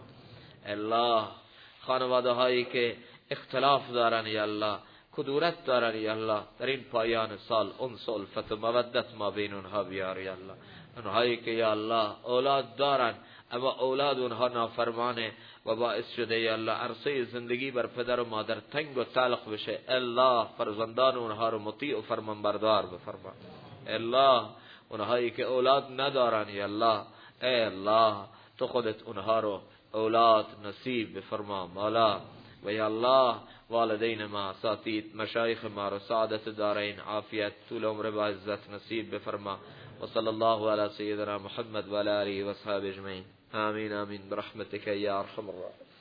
الله خانواده هایی که اختلاف دارن یا الله، کدورت دارن یا الله، در این پایان سال انس و الفت و مودت ما بین اونها بیار یا الله. اونهایی که یا الله اولاد دارن اما اولاد اونها نافرمانه و باعث شده یا الله عرصه زندگی بر پدر و مادر تنگ و تلخ بشه، الله فرزندان اونها رو مطیع و فرمانبردار بفرما. الله اونهایی که اولاد ندارن یا الله، ای الله تو خودت اونها رو اولاد نصیب بفرما مولا. و یا الله والدین ما، اساتید، مشایخ ما رو سعادت دارین، عافیت، طول عمر با عزت نصیب بفرما. و صلی الله علی سیدنا محمد و علی آله و اصحابه اجمعین. آمین آمین برحمتک یا ارحم الراحمین.